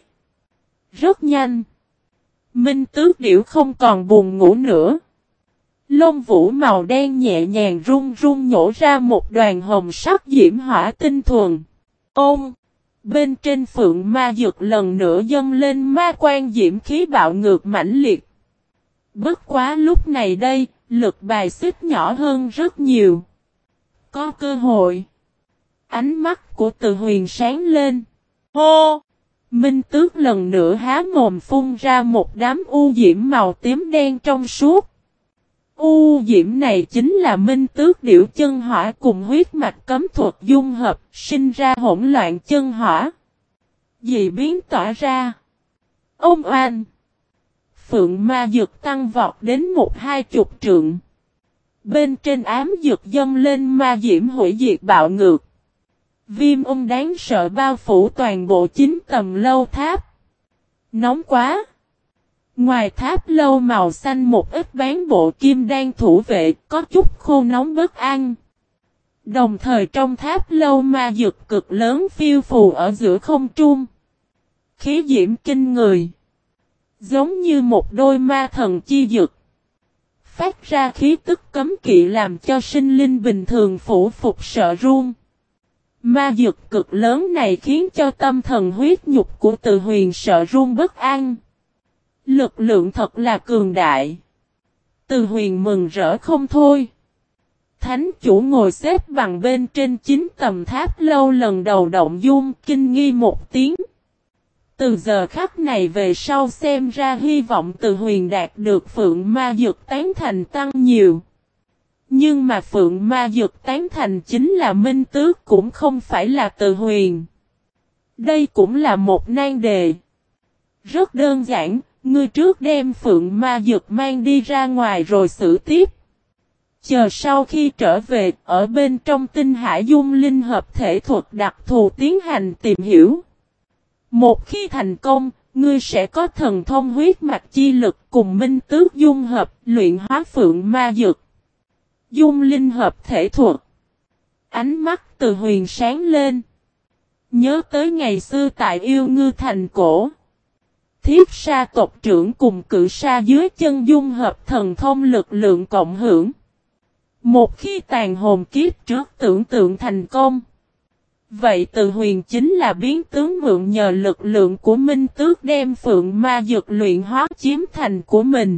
A: Rất nhanh. Minh tước điểu không còn buồn ngủ nữa. Lông vũ màu đen nhẹ nhàng run run nhổ ra một đoàn hồng sắc diễm hỏa tinh thuần. Ôm! Bên trên phượng ma dược lần nữa dâng lên ma quan diễm khí bạo ngược mãnh liệt. Bất quá lúc này đây, lực bài xích nhỏ hơn rất nhiều. Có cơ hội. Ánh mắt của Từ Huyền sáng lên. Hô! Minh Tước lần nữa há mồm phun ra một đám u diễm màu tím đen trong suốt. U diễm này chính là Minh Tước điểu chân hỏa cùng huyết mạch cấm thuật dung hợp, sinh ra hỗn loạn chân hỏa. Dị biến tỏa ra. Ông oan! Phượng ma dược tăng vọt đến một hai chục trượng. Bên trên ám dược dâng lên ma diễm hủy diệt bạo ngược. Viêm ung đáng sợ bao phủ toàn bộ chín tầng lâu tháp. Nóng quá! Ngoài tháp lâu màu xanh một ít bán bộ kim đan thủ vệ có chút khô nóng bất an. Đồng thời trong tháp lâu ma dược cực lớn phiêu phù ở giữa không trung. Khí diễm kinh người. Giống như một đôi ma thần chi dực. Phát ra khí tức cấm kỵ làm cho sinh linh bình thường phủ phục sợ run. Ma dược cực lớn này khiến cho tâm thần huyết nhục của Từ Huyền sợ run bất an. Lực lượng thật là cường đại. Từ Huyền mừng rỡ không thôi. Thánh chủ ngồi xếp bằng bên trên chín tầm tháp lâu lần đầu động dung kinh nghi một tiếng. Từ giờ khắc này về sau xem ra hy vọng Từ Huyền đạt được Phượng Ma Dược tán thành tăng nhiều. Nhưng mà Phượng Ma Dược tán thành chính là Minh Tước cũng không phải là Từ Huyền. Đây cũng là một nan đề. Rất đơn giản, ngươi trước đem Phượng Ma Dược mang đi ra ngoài rồi xử tiếp. Chờ sau khi trở về, ở bên trong tinh hải dung linh hợp thể thuật đặc thù tiến hành tìm hiểu. Một khi thành công, ngươi sẽ có thần thông huyết mạch chi lực cùng Minh Tước dung hợp, luyện hóa Phượng Ma Dược. Dung linh hợp thể thuật. Ánh mắt Từ Huyền sáng lên. Nhớ tới ngày xưa tại Yêu Ngư Thành Cổ. Thiết sa tộc trưởng cùng cự sa dưới chân dung hợp thần thông lực lượng cộng hưởng. Một khi tàn hồn kiếp trước tưởng tượng thành công. Vậy Từ Huyền chính là biến tướng mượn nhờ lực lượng của Minh Tước đem Phượng Ma Dược luyện hóa chiếm thành của mình.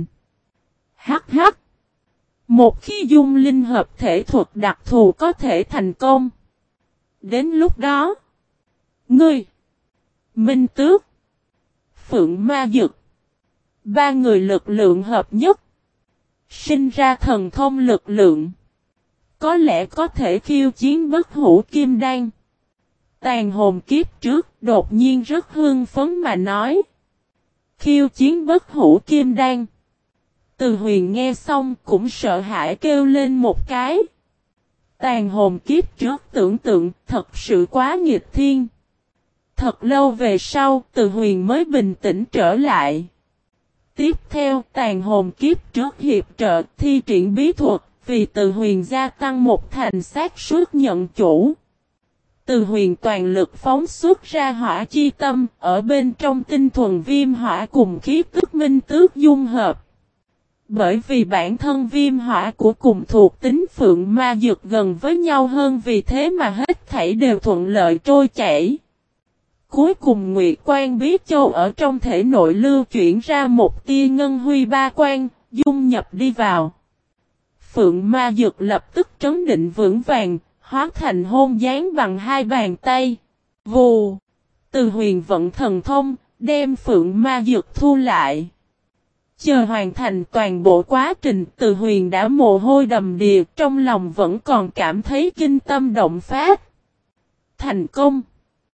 A: Hắc hắc. Một khi dung linh hợp thể thuật đặc thù có thể thành công. Đến lúc đó. Ngươi. Minh Tước. Phượng Ma Dược. Ba người lực lượng hợp nhất. Sinh ra thần thông lực lượng. Có lẽ có thể khiêu chiến bất hủ kim đan. Tàn hồn kiếp trước đột nhiên rất hưng phấn mà nói. Khiêu chiến bất hủ kim đan. Từ Huyền nghe xong cũng sợ hãi kêu lên một cái. Tàn hồn kiếp trước tưởng tượng thật sự quá nghịch thiên. Thật lâu về sau Từ Huyền mới bình tĩnh trở lại. Tiếp theo tàn hồn kiếp trước hiệp trợ thi triển bí thuật vì Từ Huyền gia tăng một thành xác suất nhận chủ. Từ Huyền toàn lực phóng xuất ra hỏa chi tâm ở bên trong tinh thuần viêm hỏa cùng khí tức Minh Tước dung hợp. Bởi vì bản thân viêm hỏa của cùng thuộc tính Phượng Ma Dược gần với nhau hơn vì thế mà hết thảy đều thuận lợi trôi chảy. Cuối cùng Nguyệt Quan Bí Châu ở trong thể nội lưu chuyển ra một tia ngân huy ba quan, dung nhập đi vào. Phượng Ma Dược lập tức trấn định vững vàng, hóa thành hôn gián bằng hai bàn tay. Vù! Từ Huyền vận thần thông, đem Phượng Ma Dược thu lại. Chờ hoàn thành toàn bộ quá trình Từ Huyền đã mồ hôi đầm đìa, trong lòng vẫn còn cảm thấy kinh tâm động phát. Thành công!